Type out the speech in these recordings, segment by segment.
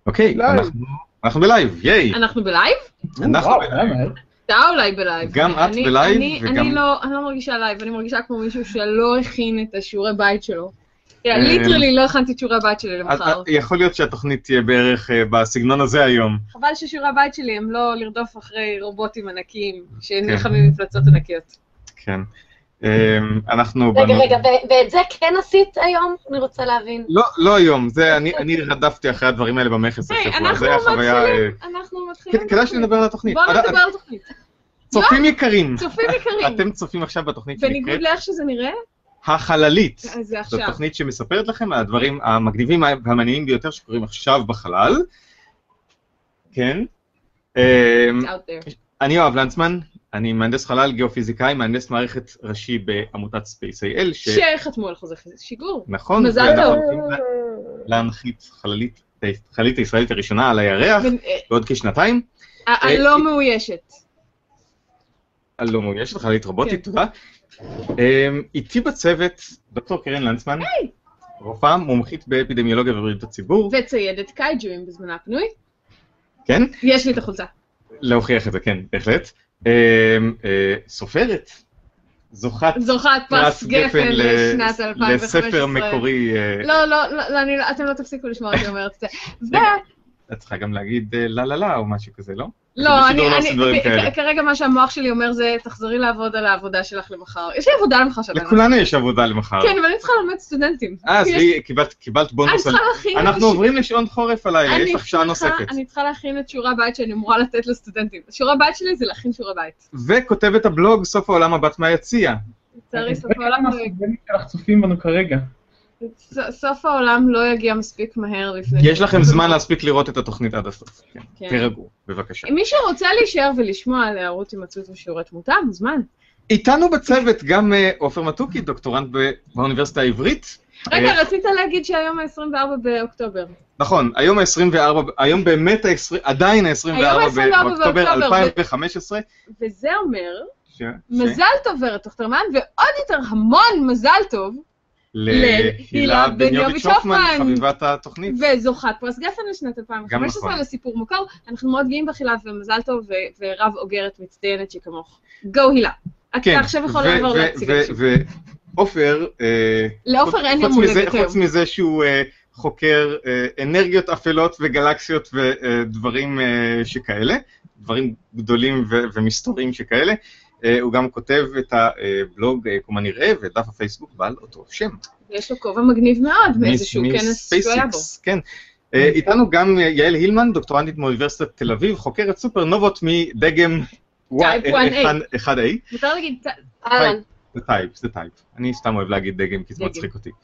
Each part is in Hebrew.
אוקיי, אנחנו בלייב, ייי. אנחנו בלייב? אנחנו בלייב. אתה אולי בלייב. גם את בלייב וגם... אני לא מרגישה לייב, אני מרגישה כמו מישהו שלא הכין את השיעורי בית שלו. ליטרלי לא הכנתי את שיעורי הבית שלי למחר. יכול להיות שהתוכנית תהיה בערך בסגנון הזה היום. חבל ששיעורי הבית שלי הם לא לרדוף אחרי רובוטים ענקיים שנלחמים מפלצות ענקיות. כן. אנחנו... רגע, ואת זה כן עשית היום? אני רוצה להבין. לא היום, אני רדפתי אחרי הדברים האלה במכס השבוע. אנחנו מתחילים. כדאי שנדבר על התוכנית. בואו נדבר על התוכנית. צופים יקרים. צופים יקרים. אתם צופים עכשיו בתוכנית שנקראת... בניגוד לאיך שזה נראה? החללית. זו תוכנית שמספרת לכם על הדברים המגניבים והמעניינים ביותר שקורים עכשיו בחלל. כן. אני יואב לנצמן, אני מהנדס חלל, גיאופיזיקאי, מהנדס מערכת ראשי בעמותת Space.il. שחתמו על חוזה שיגור. נכון. מזל טוב. להנחית חללית הישראלית הראשונה על הירח, בעוד כשנתיים. הלא מאוישת. הלא מאוישת, חללית רובוטית, תודה. איתי בצוות דוקטור קרן לנצמן, רופאה מומחית באפידמיולוגיה ובריאות הציבור. וציידת קייג'ואים בזמנה הפנוי. כן? יש לי את החולצה. להוכיח את זה, כן, בהחלט. סופרת. זוכת פרס גפן לשנת 2015. לספר מקורי. לא, אתם לא תפסיקו לשמוע אותי אומרת את זה. את צריכה גם להגיד לה או משהו כזה, לא? לא, כרגע מה שהמוח שלי אומר זה, תחזרי לעבוד על העבודה שלך למחר. יש לי עבודה למחר שלנו. לכולנו יש עבודה למחר. כן, אבל אני צריכה ללמד סטודנטים. אז קיבלת בונוס. אנחנו עוברים לשעון חורף הלילה, יש לך שעה נוספת. אני צריכה להכין את שיעורי הבית שאני אמורה לתת לסטודנטים. שיעורי הבית שלי זה להכין שיעורי בית. וכותבת הבלוג סוף העולם הבת מהיציע. לצערי, סוף העולם לא יגיע. צופים בנו כרגע. סוף העולם לא יגיע מספיק מהר לפני... יש לכם זמן להספיק לראות את התוכנית עד הסוף. תרגעו, בבקשה. אם מישהו רוצה להישאר ולשמוע על הערות הימצאות ושיעורי תמותה, מוזמן. איתנו בצוות גם עופר מתוקי, דוקטורנט באוניברסיטה העברית. רגע, רצית להגיד שהיום ה-24 באוקטובר. נכון, היום באמת עדיין ה-24 באוקטובר 2015. וזה אומר, מזל טוב ורד תוכתרמן, ועוד יותר המון מזל טוב, להילה בניוביץ' הופמן, חביבת התוכנית. וזוכת פרס גפן לשנת 2015 לסיפור מוכר. אנחנו מאוד גאים בחילה ומזל טוב ורב אוגרת מצטיינת שכמוך. גו הילה. אתה עכשיו יכול לעבור להציג את השם. ועופר, לעופר אין יום הולדת היום. חוץ מזה שהוא חוקר אנרגיות אפלות וגלקסיות ודברים שכאלה, דברים גדולים ומסתוריים שכאלה, הוא גם כותב את הבלוג כמו נראה ודף הפייסבוק בעל אותו שם. יש לו כובע מגניב מאוד באיזשהו כנס שהוא היה בו. כן. איתנו גם יעל הילמן, דוקטורנטית מאוניברסיטת תל אביב, חוקרת סופרנובות מדגם 1A. מותר להגיד... זה טייפ. אני סתם אוהב להגיד דגם כי זה מצחיק אותי.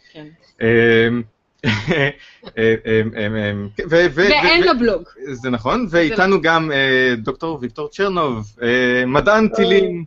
ואין לו בלוג. זה נכון, ואיתנו גם דוקטור ויקטור צ'רנוב, מדען טילים,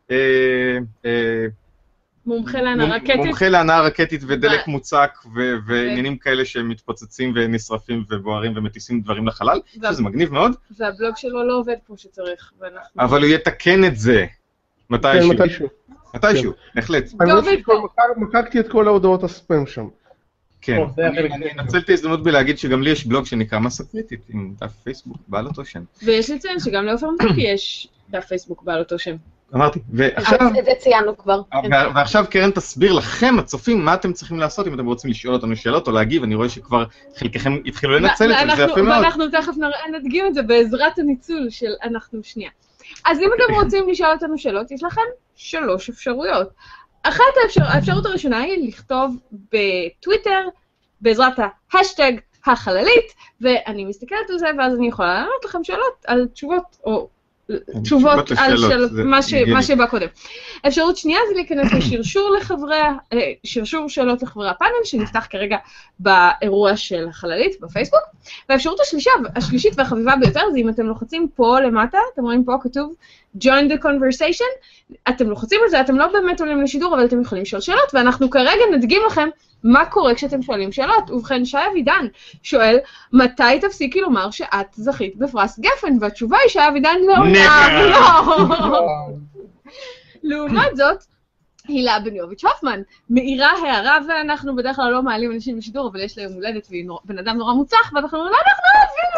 מומחה להנעה רקטית ודלק מוצק ועניינים כאלה שמתפוצצים ונשרפים ובוערים ומטיסים דברים לחלל, שזה מגניב מאוד. והבלוג שלו לא עובד כמו שצריך. אבל הוא יתקן את זה מתישהו, בהחלט. מקקתי את כל ההודעות הספאם שם. כן, אני אנצל את ההזדמנות בלהגיד שגם לי יש בלוג שנקרא מסה קריטית עם דף פייסבוק בעל אותו שם. ויש לציין שגם לעופר מתוקי יש דף פייסבוק בעל אותו שם. אמרתי, ועכשיו... את זה ציינו כבר. ועכשיו קרן תסביר לכם, הצופים, מה אתם צריכים לעשות אם אתם רוצים לשאול אותנו שאלות או להגיב, אני רואה שכבר חלקכם התחילו לנצל את זה יפה מאוד. ואנחנו תכף נדגים את זה בעזרת הניצול של אנחנו שנייה. אז אם אתם רוצים לשאול אותנו שאלות, יש לכם 3 אפשרויות. אחת האפשרות הראשונה היא לכתוב בטוויטר בעזרת ההשטג החללית, ואני מסתכלת על זה ואז אני יכולה לענות לכם שאלות על תשובות, או תשובות על מה שבא קודם. אפשרות שנייה זה להיכנס לשרשור שאלות לחברי הפאנל, שנפתח כרגע באירוע של החללית בפייסבוק. והאפשרות השלישית והחביבה ביותר זה אם אתם לוחצים פה למטה, אתם רואים פה כתוב Join the conversation, אתם לוחצים על זה, אתם לא באמת עולים לשידור, אבל אתם יכולים לשאול שאלות, ואנחנו כרגע נדגים לכם מה קורה כשאתם שואלים שאלות. ובכן, שי אבידן שואל, מתי תפסיקי לומר שאת זכית בפרס גפן? והתשובה היא שי אבידן לא. לעומת זאת, הילה בניוביץ' הופמן מעירה הערה, ואנחנו בדרך כלל לא מעלים אנשים לשידור, אבל יש לה יום הולדת והיא בן אדם נורא מוצח, ואנחנו אומרים, אנחנו אוהבים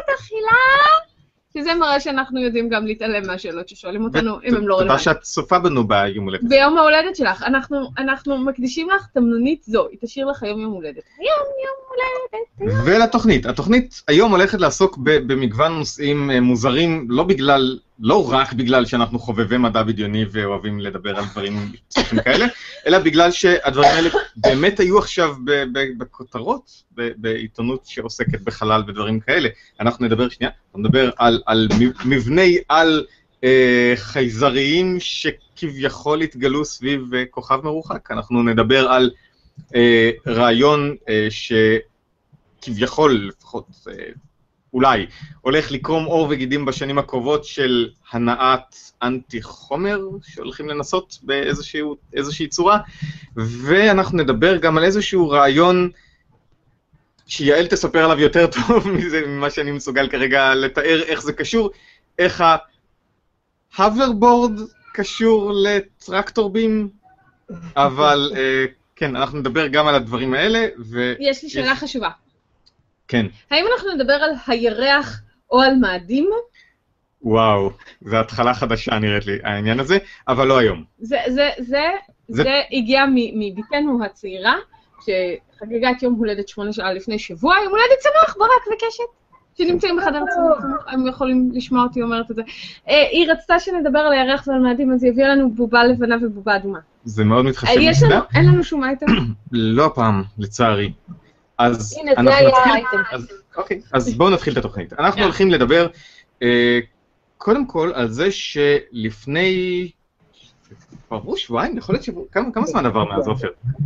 כי זה מראה שאנחנו יודעים גם להתעלם מהשאלות ששואלים אותנו, אם הם לא תודה רלוונטיים. שאת צופה בנו ביום הולדת. ביום ההולדת שלך, אנחנו מקדישים לך תמנונית זו, היא תשאיר לך יום הולדת. יום הולדת. ולתוכנית. התוכנית היום הולכת לעסוק במגוון נושאים מוזרים, לא רק בגלל שאנחנו חובבי מדע בדיוני ואוהבים לדבר על דברים ספציפיים כאלה, אלא בגלל שהדברים האלה באמת היו עכשיו בכותרות, בעיתונות שעוסקת בחלל ודברים כאלה. אנחנו נדבר על מבני על חייזריים שכביכול התגלו סביב כוכב מרוחק. אנחנו נדבר על רעיון שכביכול, לפחות אולי, הולך לקרום עור וגידים בשנים הקרובות של הנעת אנטי חומר שהולכים לנסות באיזושהי צורה, ואנחנו נדבר גם על איזשהו רעיון שיעל תספר עליו יותר טוב ממה שאני מסוגל כרגע לתאר איך זה קשור, איך ההוברבורד קשור לטרקטור בים, אבל כן, אנחנו נדבר גם על הדברים האלה. יש לי שאלה חשובה. כן. האם אנחנו נדבר על הירח או על מאדים? וואו, זו התחלה חדשה נראית לי, העניין הזה, אבל לא היום. זה הגיע מביתנו הצעירה, שחגגה את יום הולדת 8 שעה לפני שבוע, יום הולדת שמח, ברק וקשת, שנמצאים בחדר צמח, הם יכולים לשמוע אותי אומרת את זה. היא רצתה שנדבר על הירח ועל מאדים, אז היא הביאה לנו בובה לבנה ובובה אדומה. זה מאוד מתחשב. אין לנו שום אייטם? לא הפעם, לצערי. אז הנה, זה היה האייטם. אוקיי, אז בואו נתחיל את התוכנית. אנחנו הולכים לדבר קודם כל על זה שלפני, כבר שבועיים, יכול להיות כמה זמן עבר מאז עופר?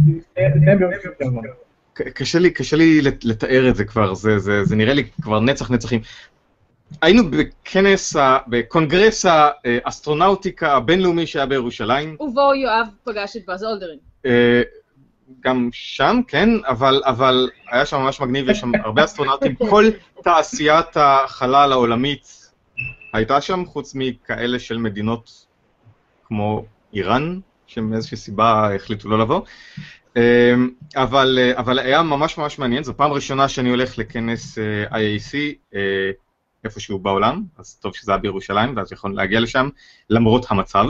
קשה לי לתאר את זה כבר, זה נראה לי כבר נצחים. היינו בקונגרס האסטרונאוטיקה הבינלאומי שהיה בירושלים. ובו יואב פגש את באז אולדרין. גם שם, כן, אבל היה שם ממש מגניב, יש שם הרבה אסטרונאוטים, כל תעשיית החלל העולמית הייתה שם, חוץ מכאלה של מדינות כמו איראן, שמאיזושהי סיבה החליטו לא לבוא. אבל היה ממש מעניין, זו פעם ראשונה שאני הולך לכנס IAC איפשהו בעולם, אז טוב שזה היה בירושלים, ואז יכול להגיע לשם, למרות המצב.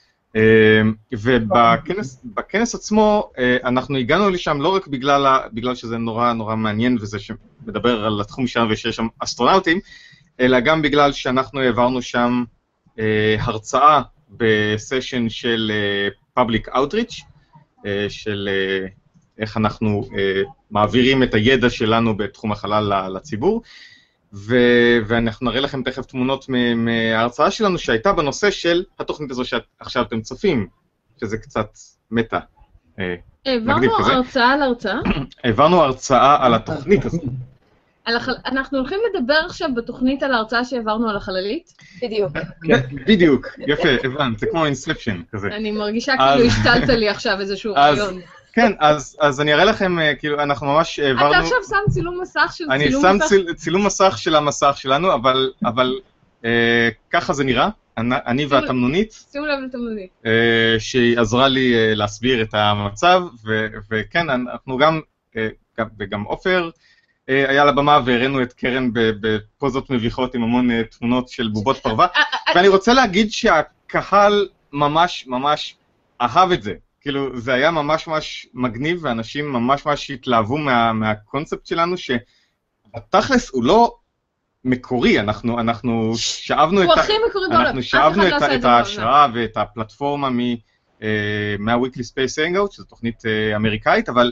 ובכנס עצמו אנחנו הגענו לשם לא רק בגלל שזה נורא מעניין וזה שמדבר על התחום שם ושיש שם אסטרונאוטים, אלא גם בגלל שאנחנו העברנו שם הרצאה בסשן של Public Outreach, של איך אנחנו מעבירים את הידע שלנו בתחום החלל לציבור, ואנחנו נראה לכם תכף תמונות מההרצאה שלנו שהייתה בנושא של התוכנית הזו שעכשיו אתם צופים, שזה קצת מטה. העברנו הרצאה על הרצאה? העברנו הרצאה על התוכנית הזו. אנחנו הולכים לדבר עכשיו בתוכנית על ההרצאה שהעברנו על החללית? בדיוק, יפה, הבנת, זה כמו אינספשן כזה. אני מרגישה כאילו השתלת לי עכשיו איזשהו רעיון. כן, אז אני אראה לכם, כאילו, אנחנו ממש העברנו... אתה עכשיו שם צילום מסך של צילום מסך? אני שם צילום מסך של המסך שלנו, אבל ככה זה נראה, אני והתמנונית. שימו לב לתמנונית. שהיא עזרה לי להסביר את המצב, וכן, אנחנו גם, וגם עופר, היה לבמה והראינו את קרן בפוזות מביכות עם המון תמונות של בובות פרווה, ואני רוצה להגיד שהקהל ממש אהב את זה. כאילו, זה היה ממש מגניב, ואנשים ממש התלהבו מהקונספט שלנו, שבתכלס הוא לא מקורי, אנחנו שאבנו את ההשראה ואת הפלטפורמה מה-Weekly Space Hangout, שזו תוכנית אמריקאית, אבל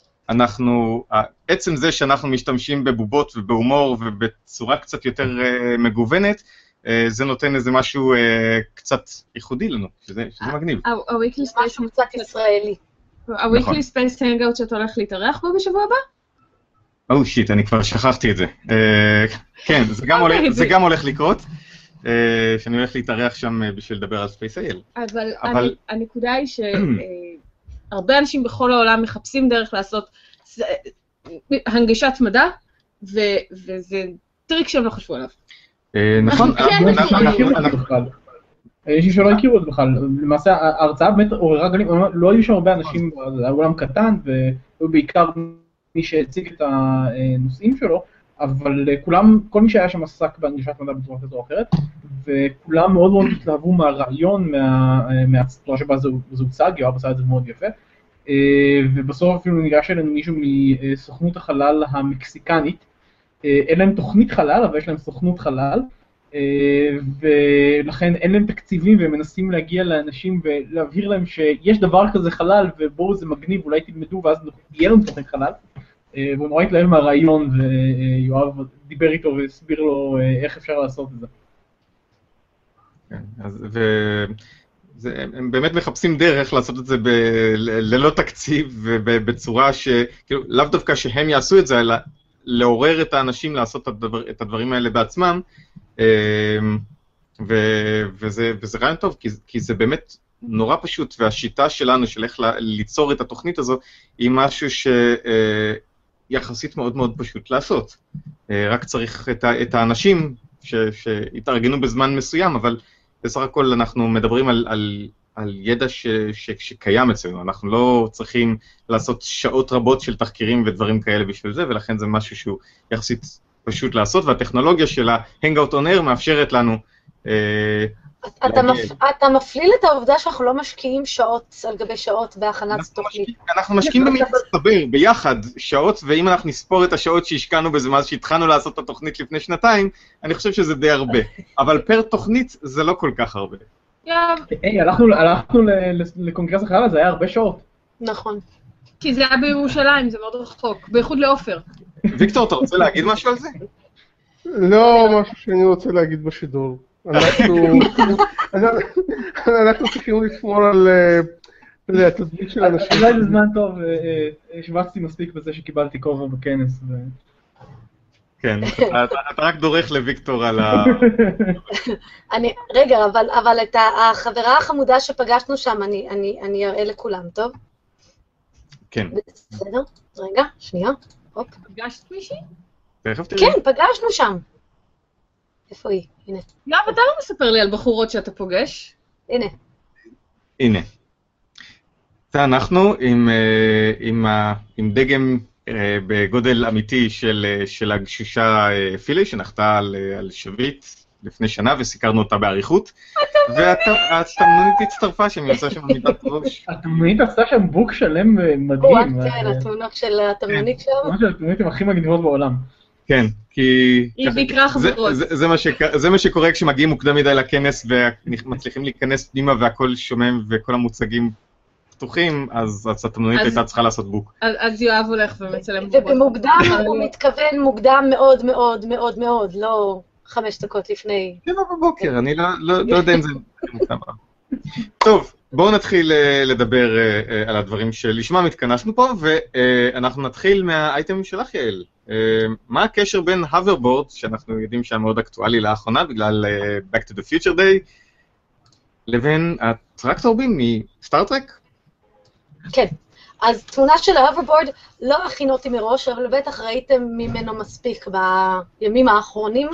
עצם זה שאנחנו משתמשים בבובות ובהומור ובצורה קצת יותר מגוונת, זה נותן איזה משהו קצת ייחודי לנו, שזה מגניב. משהו קצת ישראלי. ה-Weekly Space Hangout שאתה הולך להתארח בו בשבוע הבא? שיט, אני כבר שכחתי את זה. כן, זה גם הולך לקרות, שאני הולך להתארח שם בשביל לדבר על Space AL. אבל הנקודה היא שהרבה אנשים בכל העולם מחפשים דרך לעשות הנגשת מדע, וזה טריק שהם לא חשבו עליו. נכון, אנשים שלא הכירו את זה בכלל, למעשה ההרצאה באמת עוררה גלים, לא היו שם הרבה אנשים, זה היה עולם קטן, ובעיקר מי שהציג את הנושאים שלו, אבל כולם, כל מי שהיה שם עסק בהנגשת מדע בצורה כזו או אחרת, וכולם מאוד מאוד התלהבו מהרעיון, מהצורה שבה זה הוצג, יואב עשה את זה מאוד יפה, ובסוף אפילו ניגש אלינו מישהו מסוכנות החלל המקסיקנית, אין להם תוכנית חלל, אבל יש להם סוכנות חלל, ולכן אין להם תקציבים והם מנסים להגיע לאנשים ולהבהיר להם שיש דבר כזה חלל ובואו זה מגניב, אולי תלמדו ואז יהיה לנו תוכנית חלל. והוא נורא התלהב מהרעיון ויואב דיבר איתו והסביר לו איך אפשר לעשות את זה. הם באמת מחפשים דרך לעשות את זה ללא תקציב ובצורה שכאילו לאו דווקא שהם יעשו את זה, אלא לעורר את האנשים לעשות את הדברים האלה בעצמם, וזה רעיון טוב, כי זה באמת נורא פשוט, והשיטה שלנו של איך ליצור את התוכנית הזו, היא משהו שיחסית מאוד מאוד פשוט לעשות. רק צריך את האנשים שהתארגנו בזמן מסוים, אבל בסך הכל אנחנו מדברים על ידע שקיים אצלנו, אנחנו לא צריכים לעשות שעות רבות של תחקירים ודברים כאלה בשביל זה, ולכן זה משהו שהוא יחסית פשוט לעשות, והטכנולוגיה של ה-Hangout on Air מאפשרת לנו אתה מפליל את העובדה שאנחנו לא משקיעים שעות על גבי שעות בהכנת תוכנית. אנחנו משקיעים במצטבר, ביחד, שעות, ואם אנחנו נספור את השעות שהשקענו בזה מאז שהתחלנו לעשות את התוכנית לפני שנתיים, אני חושב שזה די הרבה. אבל פר תוכנית זה לא כל כך הרבה. היי, הלכנו לקונגרס החלל, זה היה הרבה שעות. נכון. כי זה היה בירושלים, זה מאוד רחוק, בייחוד לעופר. ויקטור, אתה רוצה להגיד משהו על זה? לא, משהו שאני רוצה להגיד בשידור. אנחנו צריכים לשמור על התדמית של אנשים. אולי זה זמן טוב, השבצתי מספיק בזה שקיבלתי כובע בכנס. כן, אתה רק דורך לוויקטור על ה... רגע, אבל את החברה החמודה שפגשנו שם, אני אראה לכולם, טוב? כן. בסדר, רגע, שנייה. פגשת מישהי? תכף תראי. כן, פגשנו שם. איפה היא? הנה. לא, אבל אתה לא מספר לי על בחורות שאתה פוגש. הנה. הנה. אנחנו עם דגם בגודל אמיתי של הגשושה פילי, שנחתה על שביט לפני שנה, וסיקרנו אותה בעריכות. והתמנונית הצטרפה שם, היא עושה שם עמידת ראש. התמנונית עשתה שם בוק שלם מדהים. כן, התמונות של התמנונית שם. התמונות של התמנונית הן הכי מגניבות בעולם. כן, כי... היא ביקרה חברות. זה מה שקורה כשמגיעים מוקדם מדי לכנס ומצליחים להיכנס פנימה והכל שומם וכל המוצגים פתוחים, אז התמנונית הייתה צריכה לעשות בוק. אז יואב הולך ומצלם בוק. ובמוקדם הוא מתכוון מוקדם מאוד מאוד מאוד מאוד, לא 5 דקות לפני. 7 בבוקר, אני לא יודע אם זה מוקדם. טוב, בואו נתחיל לדבר על הדברים שלשמם התכנסנו פה, ואנחנו נתחיל מהאייטם שלך, יעל. מה הקשר בין hoverboard, שאנחנו יודעים שהיה מאוד אקטואלי לאחרונה, בגלל Back to the Future Day, לבין הטרקטורבים מסטארטרק? כן, אז תמונה של ההוברבורד לא הכינותי מראש, אבל בטח ראיתם ממנו מספיק בימים האחרונים,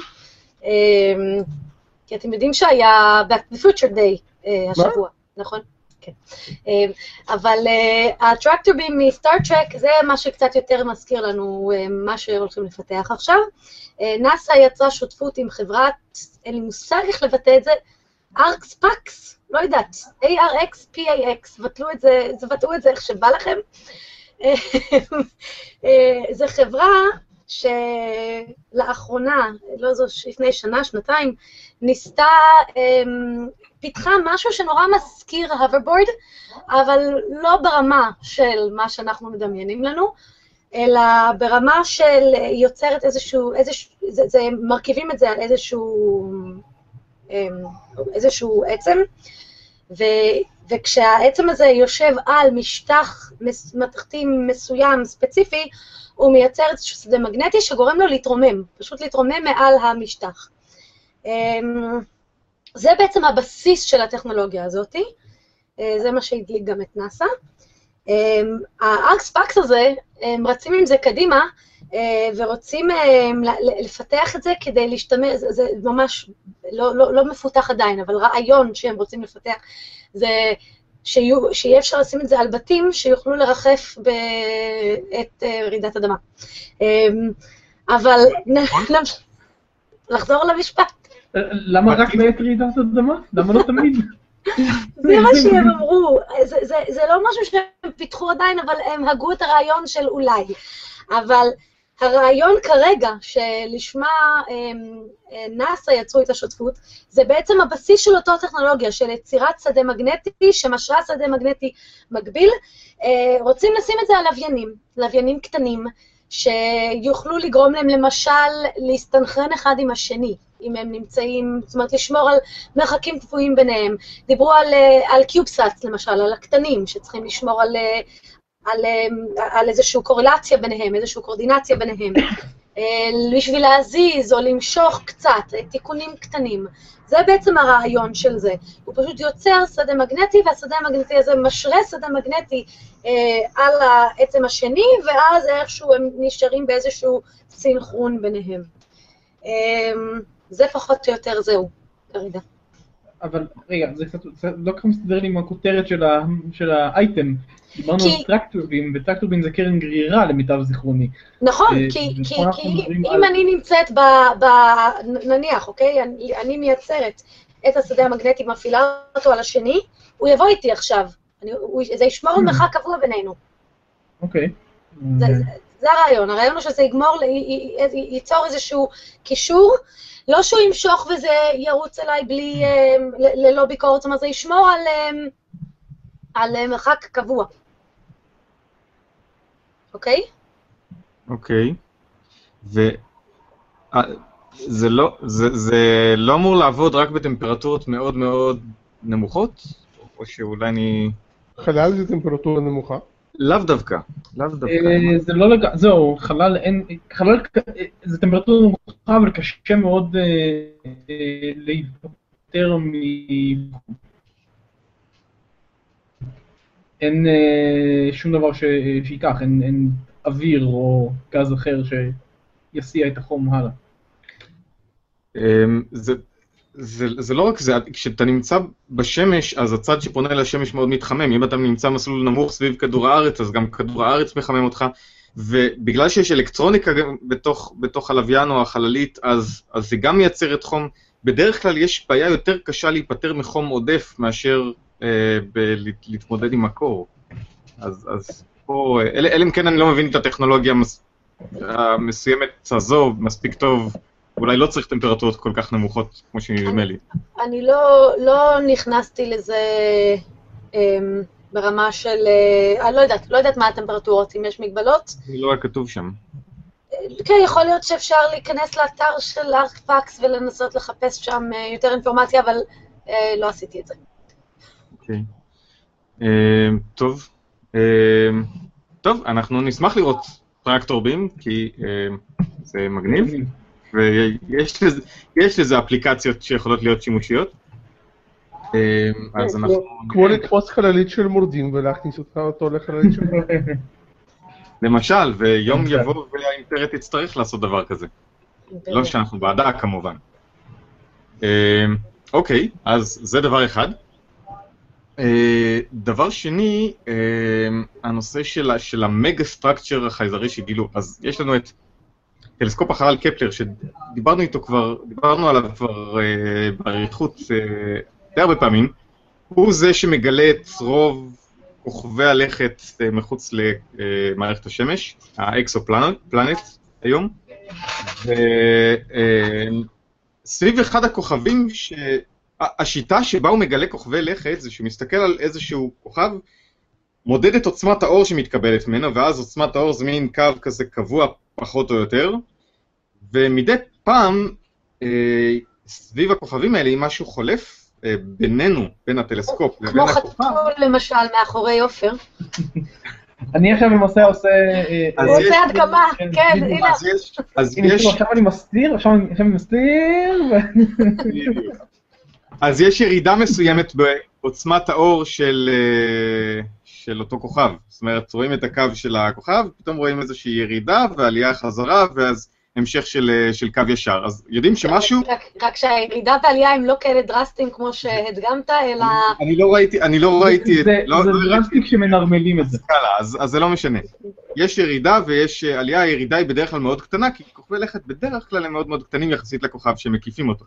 כי אתם יודעים שהיה Back to the Future Day השבוע, נכון? כן. אבל הטרקטורבים מסטארטרק זה מה שקצת יותר מזכיר לנו מה שהולכים לפתח עכשיו. נאסא יצרה שותפות עם חברת, אין לי מושג איך לבטא את זה, ARXPAX, לא יודעת, ARXPAX, בטאו את זה איך שבא לכם. זו חברה שלאחרונה, לא זו, לפני שנה, שנתיים, ניסתה, פיתחה משהו שנורא מזכיר ההוברבורד, אבל לא ברמה של מה שאנחנו מדמיינים לנו, אלא ברמה של יוצרת מרכיבים את זה על איזשהו עצם, וכשהעצם הזה יושב על משטח מתכתי מסוים ספציפי, הוא מייצר איזשהו שדה מגנטי שגורם לו להתרומם, פשוט להתרומם מעל המשטח. זה בעצם הבסיס של הטכנולוגיה הזאת, זה מה שהדליק גם את נאסא. ה-ARXPAX הזה, הם רצים עם זה קדימה, ורוצים לפתח את זה כדי להשתמש, זה ממש לא מפותח עדיין, אבל רעיון שהם רוצים לפתח, זה שיהיה אפשר לשים את זה על בתים שיוכלו לרחף את רעידת אדמה. אבל לחזור למשפט. למה רק בעת רעידת אדמה? למה לא תמיד? זה מה שהם אמרו, זה לא משהו שהם פיתחו עדיין, אבל הם הגו את הרעיון של אולי. אבל הרעיון כרגע, שלשמה נאס"א יצרו את השותפות, זה בעצם הבסיס של אותו טכנולוגיה, של יצירת שדה מגנטי, שמשרה שדה מגנטי מקביל. רוצים לשים את זה על לוויינים קטנים, שיוכלו לגרום להם למשל להסתנכרן אחד עם השני, אם הם נמצאים, זאת אומרת לשמור על מרחקים קבועים ביניהם. דיברו על קיובסאטס למשל, על הקטנים, שצריכים לשמור על איזושהי קורלציה ביניהם, איזושהי קורדינציה ביניהם, בשביל להזיז או למשוך קצת, תיקונים קטנים. זה בעצם הרעיון של זה. הוא פשוט יוצר שדה מגנטי, והשדה המגנטי הזה משרה שדה מגנטי על העצם השני, ואז איכשהו הם נשארים באיזשהו סינכרון ביניהם. זה פחות או יותר זהו, כרגע. אבל רגע, זה קצת לא ככה מסתדר לי עם הכותרת של האייטם. דיברנו על טרקטורבין, וטרקטורבין זה קרן גרירה למיטב זיכרוני. נכון, כי אם אני נמצאת נניח, אוקיי, אני מייצרת את השדה המגנטי, מפעילה אותו על השני, הוא יבוא איתי עכשיו. זה ישמור על מרחק קבוע בינינו. אוקיי. זה הרעיון. הרעיון הוא שזה ייצור איזשהו קישור, לא שהוא ימשוך וזה ירוץ אליי ללא ביקורת, זאת אומרת, זה ישמור על מרחק קבוע. אוקיי? אוקיי. זה לא אמור לעבוד רק בטמפרטורות מאוד מאוד נמוכות? או שאולי אני... חלל זה טמפרטורה נמוכה? לאו דווקא. זה לא לגמרי, זהו, חלל זה טמפרטורה נמוכה, אבל קשה מאוד להיפטר אין שום דבר שיקח, אין אוויר או גז אחר שיסיע את החום הלאה. זה לא רק זה, כשאתה נמצא בשמש, אז הצד שפונה לשמש מאוד מתחמם. אם אתה נמצא מסלול נמוך סביב כדור הארץ, אז גם כדור הארץ מחמם אותך, ובגלל שיש אלקטרוניקה בתוך הלוויין או החללית, אז זה גם מייצרת חום. בדרך כלל יש בעיה יותר קשה להיפטר מחום עודף מאשר להתמודד עם הקור. אז פה, אלא אם כן אני לא מבין את הטכנולוגיה המסוימת הזו מספיק טוב, אולי לא צריך טמפרטורות כל כך נמוכות כמו שנדמה לי. אני לא נכנסתי לזה ברמה של, אני לא יודעת מה הטמפרטורות, אם יש מגבלות. זה לא היה כתוב שם. כן, יכול להיות שאפשר להיכנס לאתר של ארקפקס ולנסות לחפש שם יותר אינפורמציה, אבל לא עשיתי את זה. אוקיי. טוב, אנחנו נשמח לראות טרקטורבין, כי זה מגניב, ויש לזה אפליקציות שיכולות להיות שימושיות. אז אנחנו... כמו לתפוס חללית של מורדים ולהכניס אותו לחללית של מורדים. למשל, ויום יבוא והאימפריה תצטרך לעשות דבר כזה. לא שאנחנו בעדה כמובן. אוקיי, אז זה דבר אחד. דבר שני, הנושא של המגה סטרקצ'ר החייזרי שגילו, אז יש לנו את טלסקופ החלל קפלר, שדיברנו איתו כבר, דיברנו עליו כבר באריכות די הרבה פעמים, הוא זה שמגלה את רוב כוכבי הלכת מחוץ למערכת השמש, האקסופלנט היום, וסביב אחד הכוכבים השיטה שבה הוא מגלה כוכבי לכת זה שהוא מסתכל על איזשהו כוכב, מודד את עוצמת האור שמתקבלת ממנו, ואז עוצמת האור זה מין קו כזה קבוע פחות או יותר, ומדי פעם סביב הכוכבים האלה, אם משהו חולף בינינו, בין הטלסקופ לבין הכוכב... כמו חתול למשל מאחורי עופר. אני עכשיו עושה... הוא עושה הדגמה, כן, הנה. עכשיו אני מסתיר, אז יש ירידה מסוימת בעוצמת האור של אותו כוכב. זאת אומרת, רואים את הקו של הכוכב, פתאום רואים איזושהי ירידה ועלייה חזרה, ואז המשך של קו ישר. אז יודעים שמשהו... רק שהירידה והעלייה הם לא כאלה דרסטיים כמו שהדגמת, אלא... אני לא ראיתי... זה דרסטי כשמנרמלים את זה. אז זה לא משנה. יש ירידה ויש עלייה, הירידה היא בדרך כלל מאוד קטנה, כי כוכבי לכת בדרך כלל הם מאוד מאוד קטנים יחסית לכוכב שמקיפים אותו.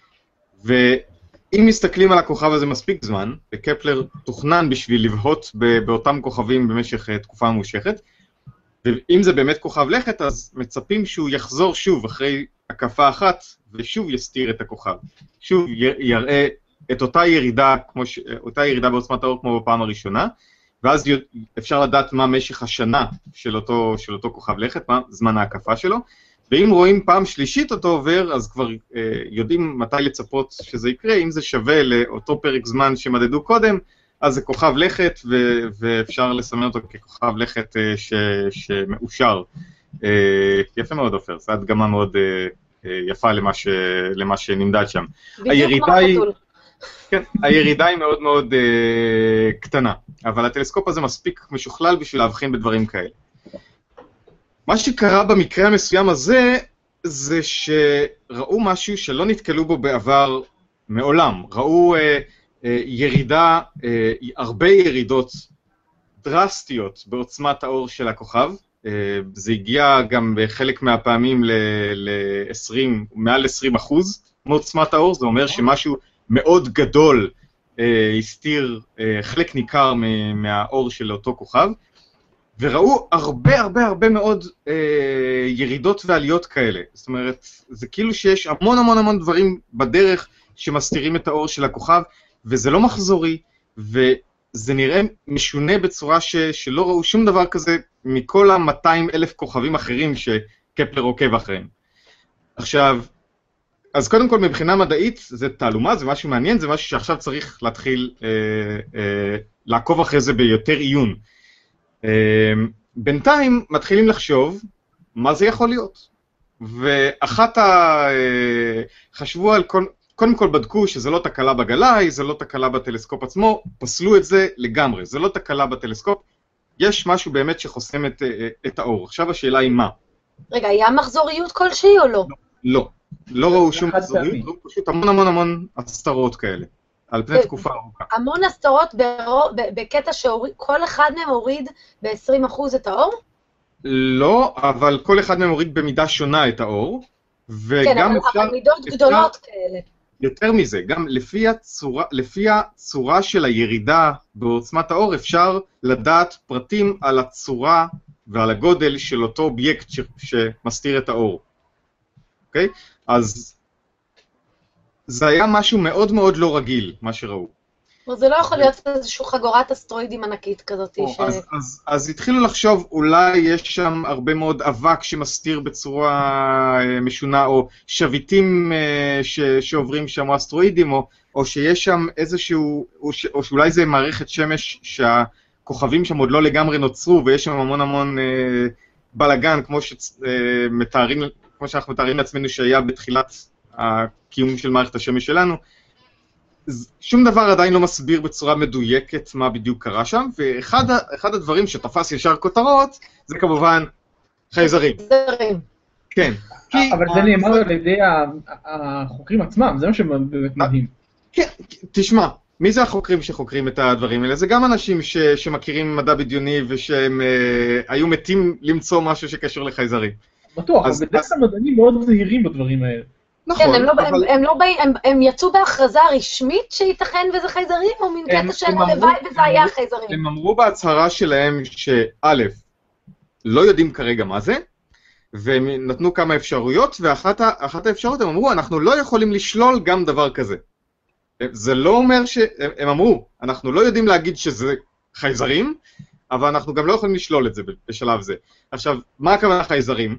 ואם מסתכלים על הכוכב הזה מספיק זמן, וקפלר תוכנן בשביל לבהות באותם כוכבים במשך תקופה ממושכת, ואם זה באמת כוכב לכת, אז מצפים שהוא יחזור שוב אחרי הקפה אחת, ושוב יסתיר את הכוכב. שוב יראה את אותה ירידה, אותה ירידה בעוצמת האור כמו בפעם הראשונה, ואז אפשר לדעת מה משך השנה של אותו כוכב לכת, מה זמן ההקפה שלו, ואם רואים פעם שלישית אותו עובר, אז כבר יודעים מתי לצפות שזה יקרה, אם זה שווה לאותו פרק זמן שמדדו קודם, אז זה כוכב לכת, ואפשר לסמן אותו ככוכב לכת שמאושר. יפה מאוד, עופר, זו הדגמה מאוד יפה למה שנמדד שם. בדיוק כמו החתול. כן, הירידה היא מאוד מאוד קטנה, אבל הטלסקופ הזה מספיק משוכלל בשביל להבחין בדברים כאלה. מה שקרה במקרה המסוים הזה, זה שראו משהו שלא נתקלו בו בעבר מעולם. ראו ירידה, הרבה ירידות דרסטיות בעוצמת האור של הכוכב. זה הגיע גם בחלק מהפעמים ל-20, מעל 20% מעוצמת האור, זה אומר שמשהו מאוד גדול הסתיר חלק ניכר מהאור של אותו כוכב, וראו הרבה מאוד ירידות ועליות כאלה. זאת אומרת, זה כאילו שיש המון דברים בדרך שמסתירים את האור של הכוכב, וזה לא מחזורי, וזה נראה משונה בצורה שלא ראו שום דבר כזה מכל ה-200,000 כוכבים אחרים שקפלר עוקב אחריהם. עכשיו, אז קודם כל מבחינה מדעית זה תעלומה, זה משהו מעניין, זה משהו שעכשיו צריך להתחיל לעקוב אחרי זה ביותר עיון. בינתיים מתחילים לחשוב מה זה יכול להיות. חשבו על קודם כל בדקו שזה לא תקלה בגלאי, זה לא תקלה בטלסקופ עצמו, פסלו את זה לגמרי, זה לא תקלה בטלסקופ, יש משהו באמת שחוסם את האור. עכשיו השאלה היא מה? רגע, היה מחזוריות כלשהי או לא? לא ראו שום מחזוריות, ראו פשוט המון הסתרות כאלה, על פני תקופה ארוכה. המון הסתרות בקטע שכל אחד מהם הוריד ב-20% את האור? לא, אבל כל אחד מהם הוריד במידה שונה את האור, וגם כן, אבל מידות גדולות כאלה. יותר מזה, גם לפי הצורה של הירידה בעוצמת האור, אפשר לדעת פרטים על הצורה ועל הגודל של אותו אובייקט שמסתיר את האור. אוקיי? אז זה היה משהו מאוד מאוד לא רגיל, מה שראו. זה לא יכול להיות איזושהי חגורת אסטרואידים ענקית כזאת. אז התחילו לחשוב, אולי יש שם הרבה מאוד אבק שמסתיר בצורה משונה, או שביטים שעוברים שם, או אסטרואידים, או שיש שם איזשהו, או שאולי זה מערכת שמש שהכוכבים שם עוד לא לגמרי נוצרו, ויש שם המון בלגן, כמו שאנחנו מתארים לעצמנו שהיה בתחילת הקיום של מערכת השמש שלנו. שום דבר עדיין לא מסביר בצורה מדויקת מה בדיוק קרה שם, ואחד הדברים שתפס ישר כותרות, זה כמובן חייזרים. כן. אבל זה נאמר על ידי החוקרים עצמם, זה מה שבאמת מדהים. כן, תשמע, מי זה החוקרים שחוקרים את הדברים האלה? זה גם אנשים שמכירים מדע בדיוני, ושהם היו מתים למצוא משהו שקשור לחייזרים. בטוח, אבל בדרך כלל מדענים מאוד זהירים בדברים האלה. נכון, כן, הם יצאו בהכרזה רשמית שייתכן וזה חייזרים, או מין קטע של הלוואי וזה היה חייזרים? הם אמרו בהצהרה שלהם שא', לא יודעים כרגע מה זה, והם נתנו כמה אפשרויות, ואחת האפשרויות הם אמרו, אנחנו לא יכולים לשלול גם דבר כזה. זה לא אומר הם אמרו, אנחנו לא יודעים להגיד שזה חייזרים, אבל אנחנו גם לא יכולים לשלול את זה בשלב זה. עכשיו, מה הכוונה חייזרים?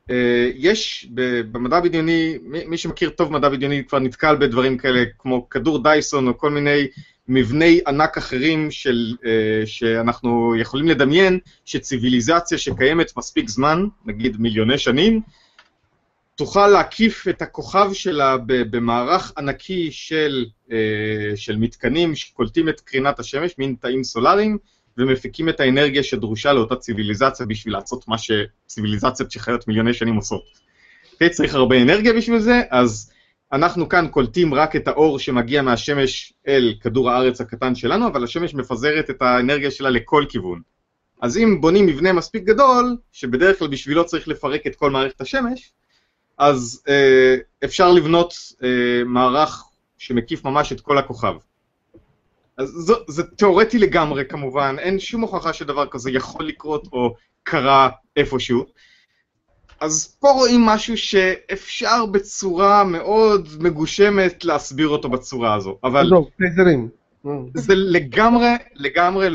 יש במדע בדיוני, מי שמכיר טוב מדע בדיוני כבר נתקל בדברים כאלה כמו כדור דייסון או כל מיני מבני ענק אחרים שאנחנו יכולים לדמיין שציוויליזציה שקיימת מספיק זמן, נגיד מיליוני שנים, תוכל להקיף את הכוכב שלה במערך ענקי של מתקנים שקולטים את קרינת השמש, מין תאים סולאריים, ומפיקים את האנרגיה שדרושה לאותה ציוויליזציה בשביל לעשות מה שציוויליזציות שחיות מיליוני שנים עושות. צריך הרבה אנרגיה בשביל זה, אז אנחנו כאן קולטים רק את האור שמגיע מהשמש אל כדור הארץ הקטן שלנו, אבל השמש מפזרת את האנרגיה שלה לכל כיוון. אז אם בונים מבנה מספיק גדול, שבדרך כלל בשבילו צריך לפרק את כל מערכת השמש, אז אפשר לבנות מערך שמקיף ממש את כל הכוכב. אז זה תיאורטי לגמרי כמובן, אין שום הוכחה שדבר כזה יכול לקרות או קרה איפשהו. אז פה רואים משהו שאפשר בצורה מאוד מגושמת להסביר אותו בצורה הזו, אבל זה לגמרי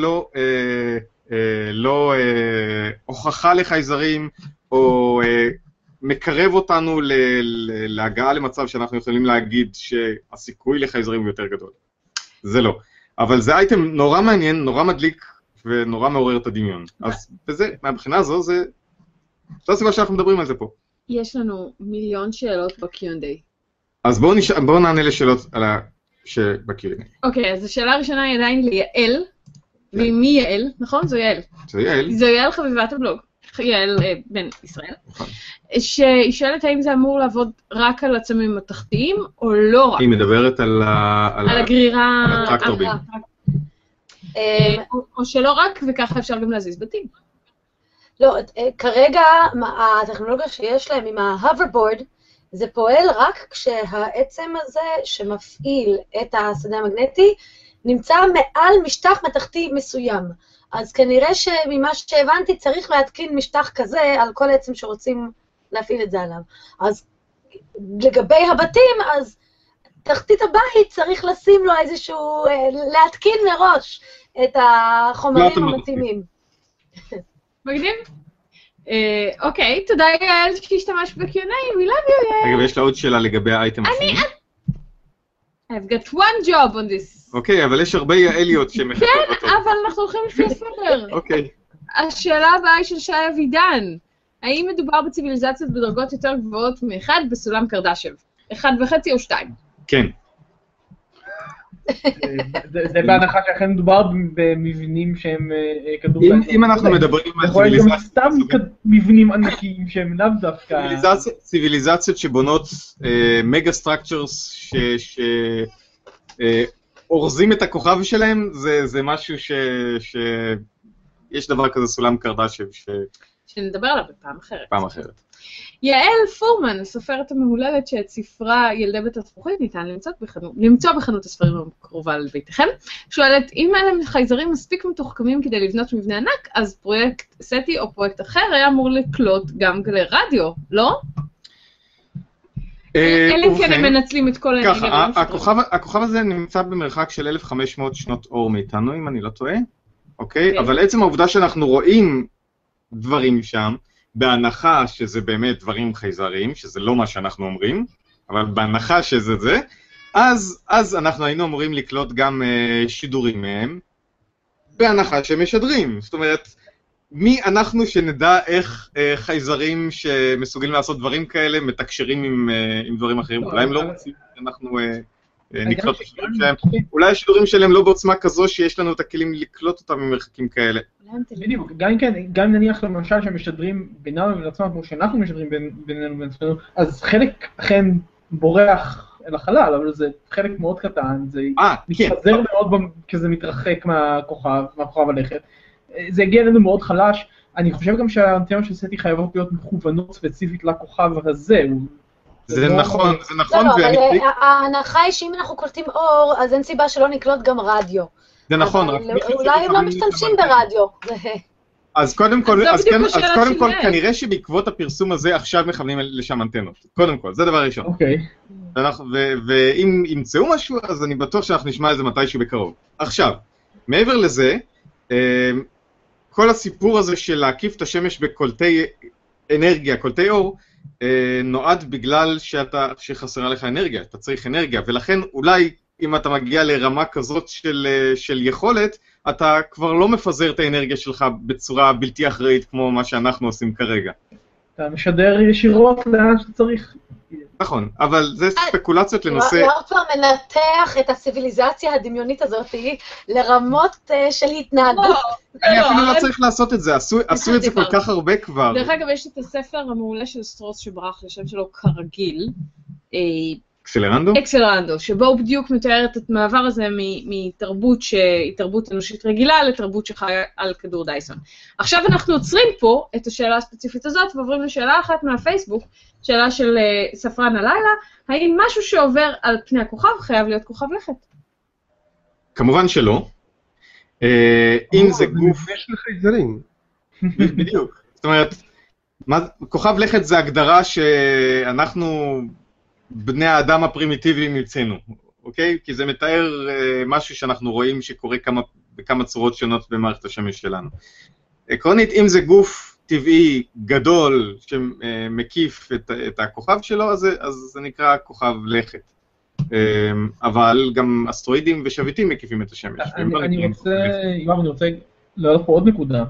לא הוכחה לחייזרים, או מקרב אותנו להגעה למצב שאנחנו יכולים להגיד שהסיכוי לחייזרים הוא יותר גדול. זה לא. אבל זה אייטם נורא מעניין, נורא מדליק ונורא מעורר את הדמיון. אז בזה, מהבחינה הזו, זו הסיבה שאנחנו מדברים על זה פה. יש לנו מיליון שאלות ב-Q&A. אז בואו נענה לשאלות ב-Q&A. אוקיי, אז השאלה הראשונה היא עדיין ליעל. ומי יעל? נכון? זו יעל. זו יעל חביבת הבלוג. יעל בן ישראל. שהיא שואלת האם זה אמור לעבוד רק על עצמים התחתיים, או לא רק. היא מדברת על הגרירה, על הטרקטור בים. או שלא רק, וככה אפשר גם להזיז בתים. לא, כרגע הטכנולוגיה שיש להם עם ה-hoverboard, זה פועל רק כשהעצם הזה שמפעיל את השדה המגנטי, נמצא מעל משטח מתכתי מסוים. אז כנראה שממה שהבנתי צריך להתקין משטח כזה על כל עצם שרוצים להפעיל את זה עליו. אז לגבי הבתים, אז תחתית הבית צריך לשים לו איזשהו, להתקין מראש את החומרים המתאימים. מגניב? אוקיי, תודה יעל שהשתמש ב-Q&A, we love you יעל. רגע, יש לה עוד שאלה לגבי האייטם השני. I've got one job on this. אוקיי, אבל יש הרבה יעליות שמחכות אותו. כן, אבל אנחנו הולכים לפי הסדר. אוקיי. השאלה הבאה היא של שי אבידן. האם מדובר בציביליזציות בדרגות יותר גבוהות מאחד בסולם קרדשב? 1.5 או 2? כן. זה בהנחה שאכן מדובר במבנים שהם כדור... אם אנחנו מדברים על יכול להיות גם סתם מבנים ענקיים שהם לאו דווקא... ציביליזציות שבונות מגה סטרקצ'רס שאורזים את הכוכב שלהם, זה משהו יש דבר כזה סולם קרדשב שנדבר עליו בפעם אחרת. פעם אחרת. יעל פורמן, הסופרת המהוללת שאת ספרה ילדי בית הזכוכית ניתן למצוא בחנות הספרים הקרובה לביתכם, שואלת, אם אלה חייזרים מספיק מתוחכמים כדי לבנות מבנה ענק, אז פרויקט סטי או פרויקט אחר היה אמור לקלוט גם גלי רדיו, לא? אלא אם כן הם מנצלים את כל האנרגיה. הכוכב הזה נמצא במרחק של 1500 שנות אור מאיתנו, אם אני לא טועה, אוקיי? אבל עצם העובדה שאנחנו רואים דברים שם, בהנחה שזה באמת דברים חייזריים, שזה לא מה שאנחנו אומרים, אבל בהנחה שזה זה, אז אנחנו היינו אמורים לקלוט גם שידורים מהם, בהנחה שהם משדרים. זאת אומרת, מי אנחנו שנדע איך חייזרים שמסוגלים לעשות דברים כאלה, מתקשרים עם דברים אחרים? אולי הם לא רוצים שאנחנו נקלוט את השידורים שלהם. אולי השידורים שלהם לא בעוצמה כזו שיש לנו את הכלים לקלוט אותם ממרחקים כאלה. בדיוק, גם אם נניח למשל שמשדרים בינם לבין עצמם, כמו שאנחנו משדרים בינינו ובין עצמנו, אז חלק אכן בורח אל החלל, אבל זה חלק מאוד קטן, זה מתחזר מאוד כזה מתרחק מהכוכב הלכת. זה הגיע אלינו מאוד חלש. אני חושב גם שהאנטנות של סטי חייבות להיות מכוונות ספציפית לכוכב הזה. זה נכון, זה נכון. לא, אבל ההנחה היא שאם אנחנו קולטים אור, אז אין סיבה שלא נקלוט גם רדיו. זה נכון. אולי הם לא משתמשים ברדיו. אז קודם כל, כנראה שבעקבות הפרסום הזה עכשיו מכוונים לשם אנטנות. קודם כל, זה דבר ראשון. אוקיי. ואם ימצאו משהו, אז אני בטוח שאנחנו נשמע את זה מתישהו בקרוב. עכשיו, מעבר לזה, כל הסיפור הזה של להקיף את השמש בקולטי אנרגיה, קולטי אור, נועד בגלל שחסרה לך אנרגיה, אתה צריך אנרגיה, ולכן אולי אם אתה מגיע לרמה כזאת של יכולת, אתה כבר לא מפזר את האנרגיה שלך בצורה בלתי אחראית כמו מה שאנחנו עושים כרגע. אתה משדר ישירות לאן שאתה צריך. נכון, אבל זה ספקולציות לנושא... יואר כבר מנתח את הציביליזציה הדמיונית הזאת לרמות של התנהגות. אני אפילו לא צריך לעשות את זה, עשו את זה כל כך הרבה כבר. דרך אגב, יש את הספר המעולה של סטרוס שברח לשם שלו כרגיל, אקסלרנדו? אקסלרנדו, שבו הוא בדיוק מתאר את המעבר הזה מתרבות שהיא תרבות אנושית רגילה לתרבות שחיה על כדור דייסון. עכשיו אנחנו עוצרים פה את השאלה הספציפית הזאת ועוברים לשאלה אחת מהפייסבוק, שאלה של ספרן הלילה, האם משהו שעובר על פני הכוכב חייב להיות כוכב לכת? כמובן שלא. אם זה גוף... יש לך חייזרים. בדיוק. זאת אומרת, כוכב לכת זה הגדרה שאנחנו, בני האדם הפרימיטיביים, המצאנו, אוקיי? כי זה מתאר משהו שאנחנו רואים שקורה בכמה צורות שונות במערכת השמש שלנו. עקרונית, אם זה גוף טבעי גדול שמקיף את הכוכב שלו, אז זה נקרא כוכב לכת. אבל גם אסטרואידים ושביטים מקיפים את השמש. אני רוצה להעלות פה עוד נקודה.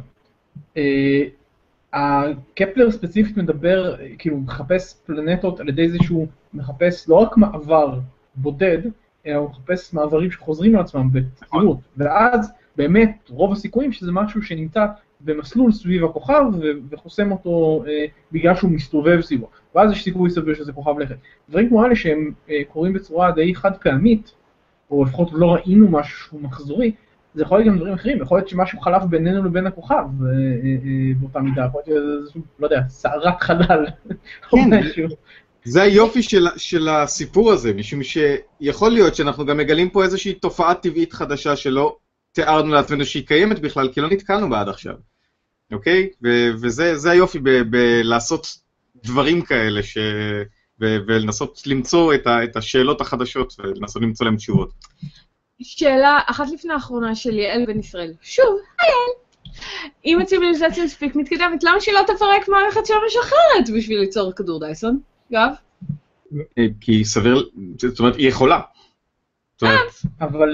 הקפלר ספציפית מדבר, כאילו מחפש פלנטות על ידי זה שהוא מחפש לא רק מעבר בודד, אלא הוא מחפש מעברים שחוזרים לעצמם בתדירות, ואז באמת רוב הסיכויים שזה משהו שנמצא במסלול סביב הכוכב וחוסם אותו בגלל שהוא מסתובב סביבו, ואז יש סיכוי סביר שזה כוכב לכת. דברים כמו אלה שהם קורים בצורה די חד פעמית, או לפחות לא ראינו משהו מחזורי, זה יכול להיות גם דברים אחרים, יכול להיות שמשהו חלף בינינו לבין הכוכב באותה מידה, יכול להיות שזה, לא יודע, סערת חלל או משהו. זה היופי של הסיפור הזה, משום שיכול להיות שאנחנו גם מגלים פה איזושהי תופעה טבעית חדשה שלא תיארנו לעצמנו שהיא קיימת בכלל, כי לא נתקלנו בה עד עכשיו, אוקיי? וזה היופי בלעשות דברים כאלה, ולנסות למצוא את השאלות החדשות, ולנסות למצוא להם תשובות. שאלה אחת לפני האחרונה של יעל בן ישראל. שוב, יעל. אם הציביליזציה מספיק מתקדמת, למה שלא תפרק מערכת שמש אחרת בשביל ליצור כדור דייסון? גב? כי סביר, זאת אומרת, היא יכולה. אבל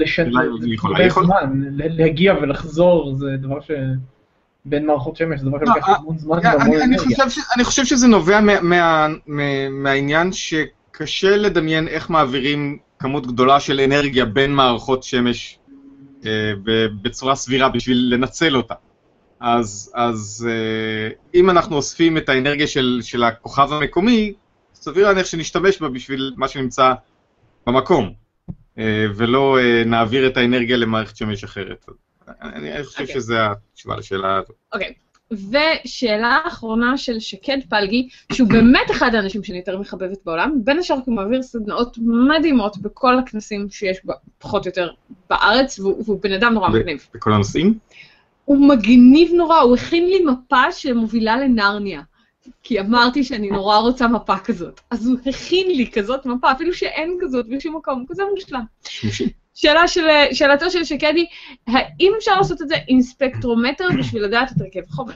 להגיע ולחזור זה דבר ש... בין מערכות שמש, זה דבר שלוקח המון זמן. אני חושב שזה נובע מהעניין שקשה לדמיין איך מעבירים כמות גדולה של אנרגיה בין מערכות שמש בצורה סבירה בשביל לנצל אותה. אז אם אנחנו אוספים את האנרגיה של הכוכב המקומי, סביר להניח שנשתמש בה בשביל מה שנמצא במקום, ולא נעביר את האנרגיה למערכת שמש אחרת. אני חושב שזו התשובה לשאלה הזאת. אוקיי, ושאלה האחרונה של שקד פלגי, שהוא באמת אחד האנשים שאני יותר מחבבת בעולם, בין השאר הוא מעביר סדנאות מדהימות בכל הכנסים שיש פחות או יותר בארץ, והוא בן אדם נורא מגניב. בכל הנושאים? הוא מגניב נורא, הוא הכין לי מפה שמובילה לנרניה, כי אמרתי שאני נורא רוצה מפה כזאת, אז הוא הכין לי כזאת מפה, אפילו שאין כזאת בשום מקום, כזה מושלם. שאלתו של שקדי, האם אפשר לעשות את זה עם ספקטרומטר בשביל לדעת את הרכב החומר?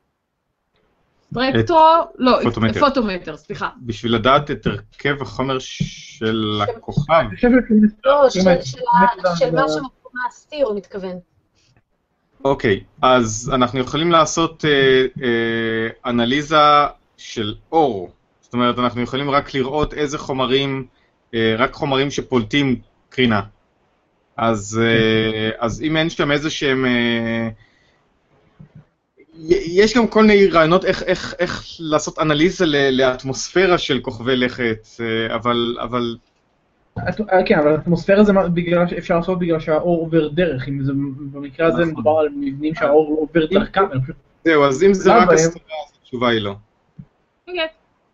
פוטומטר, סליחה. בשביל לדעת את הרכב החומר של הכוכב. לא, של מה שמסתיר, הוא מתכוון. אוקיי, אז אנחנו יכולים לעשות אנליזה של אור. זאת אומרת, אנחנו יכולים רק לראות איזה חומרים, רק חומרים שפולטים קרינה. אז אם אין שם איזה שהם... יש גם כל מיני רעיונות איך לעשות אנליזה לאטמוספירה של כוכבי לכת, אבל... כן, אבל האטמוספירה זה אפשר לעשות בגלל שהאור עובר דרך, אם זה במקרה הזה מדובר על מבנים שהאור לא עובר דרכם. זהו, אז אם זה רק הסתרה, אז התשובה היא לא. אוקיי.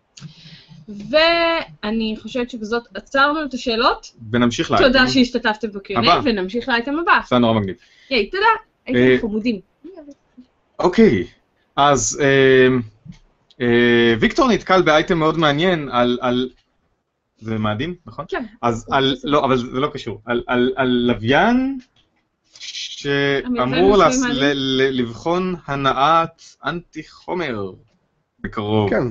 ואני חושבת שבזאת עצרנו את השאלות. ונמשיך לאייטם. תודה שהשתתפתם בקיונאי, ונמשיך לאייטם הבא. זה נורא מגניב. יאי, תודה. הייתם חמודים. אוקיי, אז ויקטור נתקל באייטם מאוד מעניין על... זה מאדים, נכון? כן. אז לא, אבל זה לא קשור. על לוויין שאמור לבחון הנעת אנטי חומר בקרוב. כן.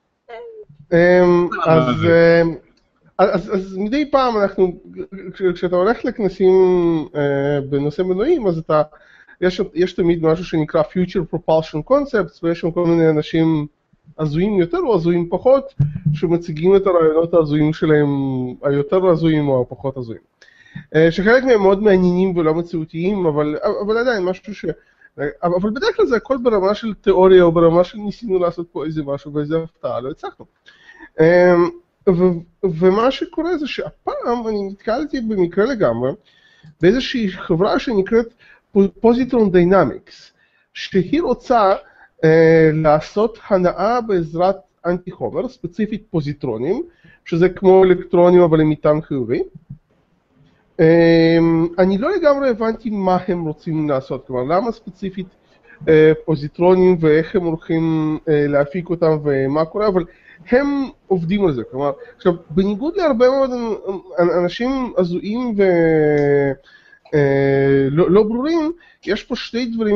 אז מדי פעם אנחנו, כשאתה הולך לכנסים בנושא מנועים, אז יש תמיד משהו שנקרא Future Propulsion Concepts, ויש שם כל מיני אנשים הזויים יותר או הזויים פחות, שמציגים את הרעיונות הזויים שלהם, היותר הזויים או הפחות הזויים. שחלק מהם מאוד מעניינים ולא מציאותיים, אבל עדיין משהו ש... אבל בדרך כלל זה הכל ברמה של תיאוריה, או ברמה של ניסינו לעשות פה איזה משהו ואיזה הפתעה, לא הצלחנו. ומה שקורה זה שהפעם אני נתקלתי במקרה לגמרי באיזושהי חברה שנקראת פוזיטרון דיינמיקס, שהיא רוצה לעשות הנעה בעזרת אנטי חומר, ספציפית פוזיטרונים, שזה כמו אלקטרונים אבל עם מטען חיובי. אני לא לגמרי הבנתי מה הם רוצים לעשות, כלומר למה ספציפית פוזיטרונים ואיך הם הולכים להפיק אותם ומה קורה, אבל הם עובדים על זה. כלומר, עכשיו, בניגוד להרבה מאוד אנשים הזויים ולא ברורים, יש פה שני דברים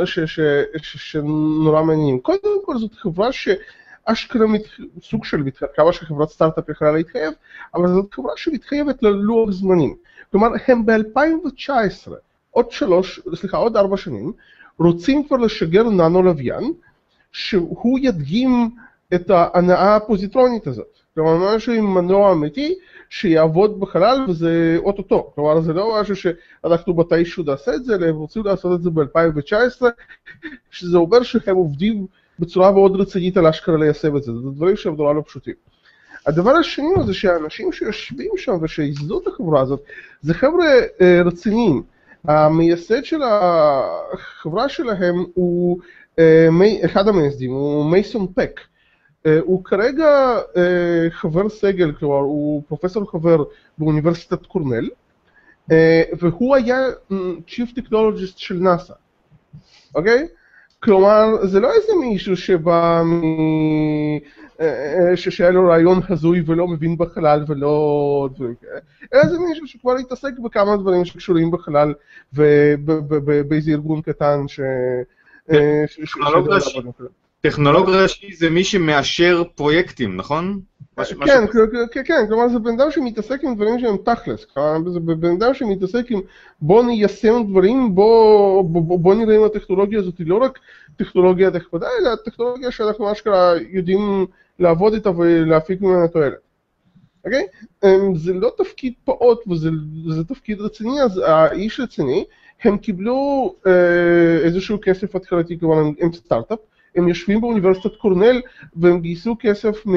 שנורא מעניינים. קודם כל זאת חברה שאשכרה סוג של כמה שחברת סטארט-אפ יכולה להתחייב, אבל זאת חברה שמתחייבת ללוח זמנים. כלומר, הם ב-2019, עוד 4 שנים, רוצים כבר לשגר ננו לוויין, שהוא ידגים את ההנאה הפוזיטרונית הזאת. כלומר, משהו עם מנוע אמיתי שיעבוד בחלל וזה אוטוטו. כלומר, זה לא משהו שאנחנו מתישהו נעשה את זה, אלא הם רוצים לעשות את זה ב-2019, שזה אומר שהם עובדים בצורה מאוד רצינית על אשכרה ליישם את זה. זה דברים שהם נורא לא פשוטים. הדבר השני זה שהאנשים שיושבים שם ושייסדו את החברה הזאת, זה חבר'ה רציניים. המייסד של החברה שלהם הוא אחד המייסדים, הוא מייסון פק. הוא כרגע חבר סגל, כלומר הוא פרופסור חבר באוניברסיטת קורנל, והוא היה Chief Technologist של נאסא, אוקיי? כלומר, זה לא איזה מישהו שבא שהיה לו רעיון הזוי ולא מבין בחלל ולא דברים כאלה, אלא זה מישהו שכבר התעסק בכמה דברים שקשורים בחלל ובאיזה ארגון קטן טכנולוג ראשי זה מי שמאשר פרויקטים, נכון? כן, כלומר זה בן אדם שמתעסק עם דברים שהם תכלס, זה בן אדם שמתעסק עם בוא ניישם דברים, בוא נראה אם הטכנולוגיה הזאת היא לא רק טכנולוגיה נכבדה, אלא הטכנולוגיה שאנחנו אשכרה יודעים לעבוד איתה ולהפיק ממנה תועלת. אוקיי? זה לא תפקיד פעוט וזה תפקיד רציני, אז האיש רציני, הם קיבלו איזשהו כסף התחלתי, כלומר הם סטארט-אפ, הם יושבים באוניברסיטת קורנל והם גייסו כסף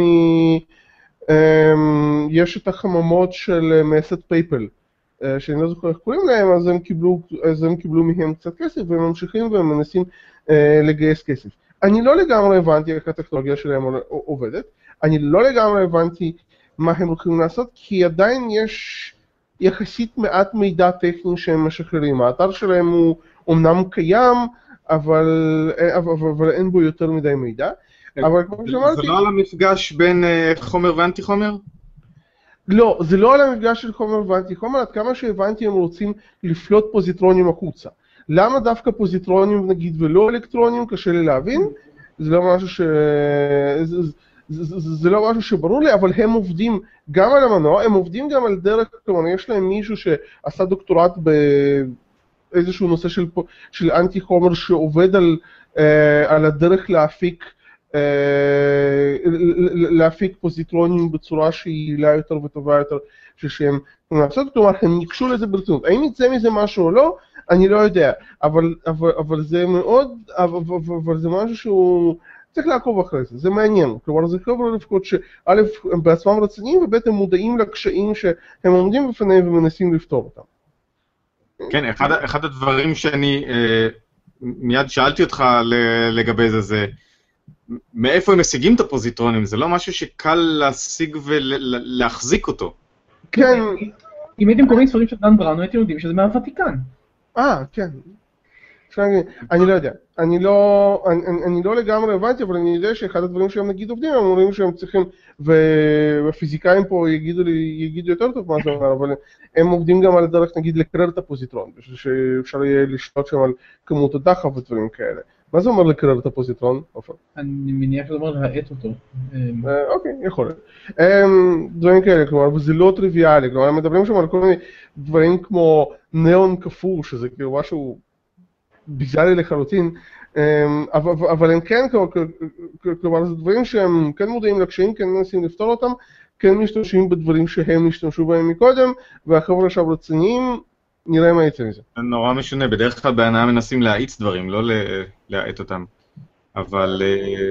יש את החממות של מייסד פייפל, שאני לא זוכר איך קוראים להם, אז הם קיבלו מהם קצת כסף והם ממשיכים והם מנסים לגייס כסף. אני לא לגמרי הבנתי איך הטכנולוגיה שלהם עובדת, אני לא לגמרי הבנתי מה הם הולכים לעשות, כי עדיין יש יחסית מעט מידע טכני שהם משחררים. האתר שלהם הוא אומנם קיים, אבל אין בו יותר מדי מידע. אבל כמו שאמרתי... זה לא על המפגש בין חומר ואנטי חומר? לא, זה לא על המפגש של חומר ואנטי חומר, עד כמה שהבנתי הם רוצים לפלוט פוזיטרונים החוצה. למה דווקא פוזיטרונים נגיד ולא אלקטרונים? קשה לי להבין. זה לא משהו שברור לי, אבל הם עובדים גם על המנוע, הם עובדים גם על דרך, כלומר יש להם מישהו שעשה דוקטורט באיזשהו נושא של אנטי חומר שעובד על הדרך להפיק פוזיטרונים בצורה שהיא יעילה יותר וטובה יותר שהם לעשות, כלומר הם ניגשו לזה ברצינות. האם יצא מזה משהו או לא? אני לא יודע, אבל זה מאוד, אבל זה משהו שהוא צריך לעקוב אחרי זה, זה מעניין. כלומר זה חבר'ה לפחות שא' הם בעצמם רציניים וב' הם מודעים לקשיים שהם עומדים בפניהם ומנסים לפתור אותם. כן, אחד הדברים שאני מיד שאלתי אותך לגבי זה, מאיפה הם משיגים את הפוזיטרונים? זה לא משהו שקל להשיג ולהחזיק אותו. כן. אם הייתם קוראים ספרים של דן בראון, הייתם יודעים שזה מהוותיקן. כן. אני לא יודע. אני לא לגמרי הבנתי, אבל אני יודע שאחד הדברים שהם נגיד עובדים, הם אומרים שהם צריכים, והפיזיקאים פה יגידו יותר טוב מה זה אומר, אבל הם עובדים גם על הדרך נגיד לקרר את הפוזיטרון, בשביל שאפשר יהיה לשלוט שם על כמות הדחף ודברים כאלה. מה זה אומר לקרר את הפוזיטרון, עופר? אני מניח שזה אומר להאט אותו. אוקיי, יכול להיות. דברים כאלה, כלומר, וזה לא טריוויאלי, כלומר, הם מדברים שם על כל מיני דברים כמו ניאון קפוא, שזה כאילו משהו ביזארי לחלוטין, אבל הם כן, כלומר, זה דברים שהם כן מודעים לקשיים, כן מנסים לפתור אותם, כן משתמשים בדברים שהם השתמשו בהם מקודם, והחבר'ה שם רציניים, נראה מה יצא מזה. זה נורא משונה, בדרך כלל בהנאה מנסים להאיץ דברים, לא להאט אותם. אבל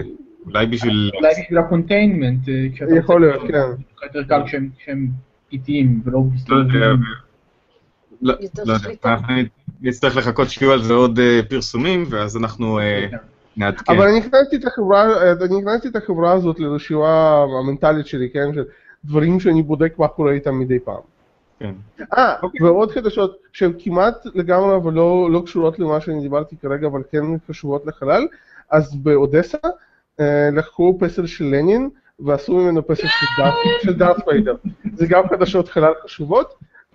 אולי בשביל... אולי בשביל הקונטיינמנט, יכול להיות, כן. יותר קל כשהם איטיים ולא מסתובבים. לא יודע, נצטרך לחכות שיהיו על זה עוד פרסומים, ואז אנחנו נעדכן. אבל אני הכנסתי את החברה הזאת לרשימה המנטלית שלי, כן? של דברים שאני בודק מה קורה איתם מדי פעם. כן. ועוד חדשות שהן כמעט לגמרי, אבל לא קשורות למה שאני דיברתי כרגע, אבל כן קשורות לחלל. אז באודסה לקחו פסל של לנין, ועשו ממנו פסל של דארת ויידר. זה גם חדשות חלל חשובות.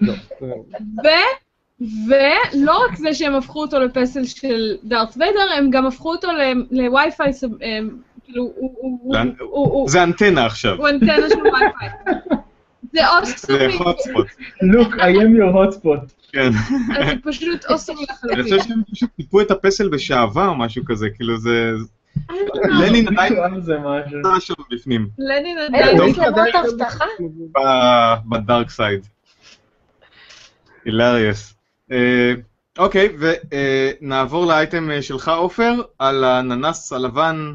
ולא רק זה שהם הפכו אותו לפסל של דארת ויידר, הם גם הפכו אותו לווי-פיי, כאילו, זה אנטנה עכשיו. הוא אנטנה של ווי-פיי. זה אוסטומי. זה hotspot. Look, I am your hotspot. כן. אז זה פשוט אוסטומי לחלוטין. אני חושב שהם פשוט טיפו את הפסל בשעבה או משהו כזה, כאילו זה... לנין עדיין נמצא שם בפנים. לנין עדיין... אין מצלמות אבטחה? בדארק סייד. הילריוס. אוקיי, ונעבור לאייטם שלך, עופר, על הננס הלבן.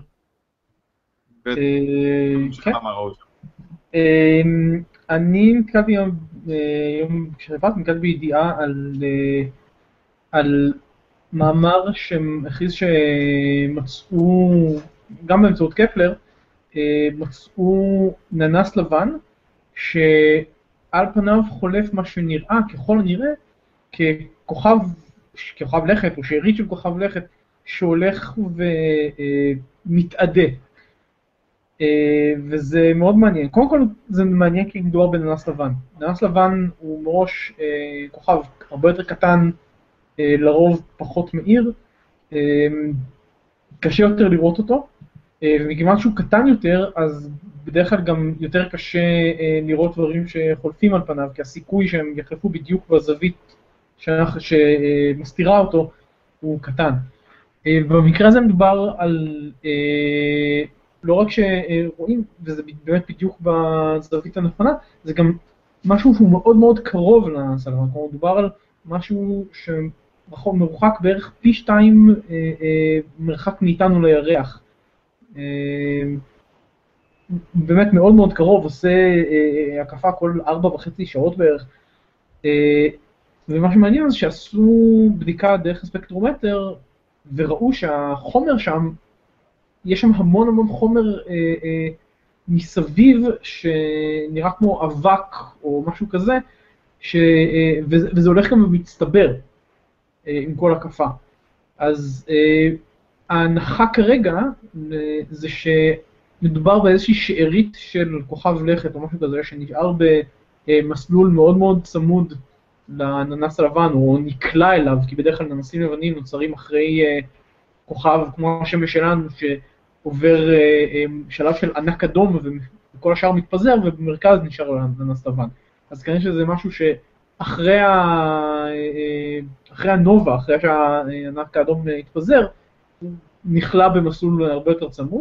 כן. אני נתקלתי יום כשרפת, נתקלתי בידיעה על מאמר שהכריז שמצאו, גם באמצעות קפלר, מצאו ננס לבן, שעל פניו חולף מה שנראה, ככל הנראה, ככוכב לכת, או שארית של כוכב לכת, שהולך ומתאדה. וזה מאוד מעניין. קודם כל זה מעניין כי מדובר בננס לבן. ננס לבן הוא מראש כוכב הרבה יותר קטן, לרוב פחות מאיר, קשה יותר לראות אותו, ומכיוון שהוא קטן יותר, אז בדרך כלל גם יותר קשה לראות דברים שחולפים על פניו, כי הסיכוי שהם יחלפו בדיוק בזווית שמסתירה אותו הוא קטן. במקרה הזה מדובר על... לא רק שרואים, וזה באמת בדיוק בזווית הנכונה, זה גם משהו שהוא מאוד מאוד קרוב לננס הלבן. כלומר, מדובר על משהו שמרוחק בערך פי 2 מרחק מאיתנו לירח. באמת מאוד מאוד קרוב, עושה הקפה כל 4.5 שעות בערך. ומה שמעניין זה שעשו בדיקה דרך הספקטרומטר, וראו שהחומר שם, יש שם המון המון חומר מסביב שנראה כמו אבק או משהו כזה, וזה הולך גם ומצטבר עם כל הקפה. אז ההנחה כרגע זה שמדובר באיזושהי שארית של כוכב לכת או משהו כזה שנשאר במסלול מאוד מאוד צמוד לננס הלבן, או נקלע אליו, כי בדרך כלל ננסים לבנים נוצרים אחרי כוכב כמו השמש שלנו, שעובר שלב של ענק אדום וכל השאר מתפזר, ובמרכז נשאר ננס לבן. אז כנראה שזה משהו שאחרי הנובה, אחרי שהענק האדום התפזר, הוא נכלא במסלול הרבה יותר צמוד,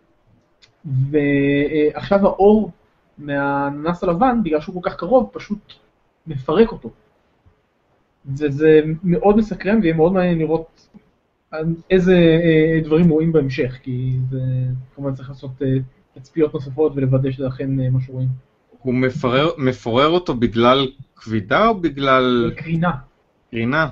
ועכשיו האור מהננס הלבן, בגלל שהוא כל כך קרוב, פשוט מפרק אותו. וזה מאוד מסקרן, ויהיה מאוד מעניין לראות איזה דברים רואים בהמשך, כי זה כמובן צריך לעשות תצפיות נוספות ולוודא שזה אכן מה שרואים. הוא מפורר אותו בגלל כבידה או בגלל... קרינה. קרינה.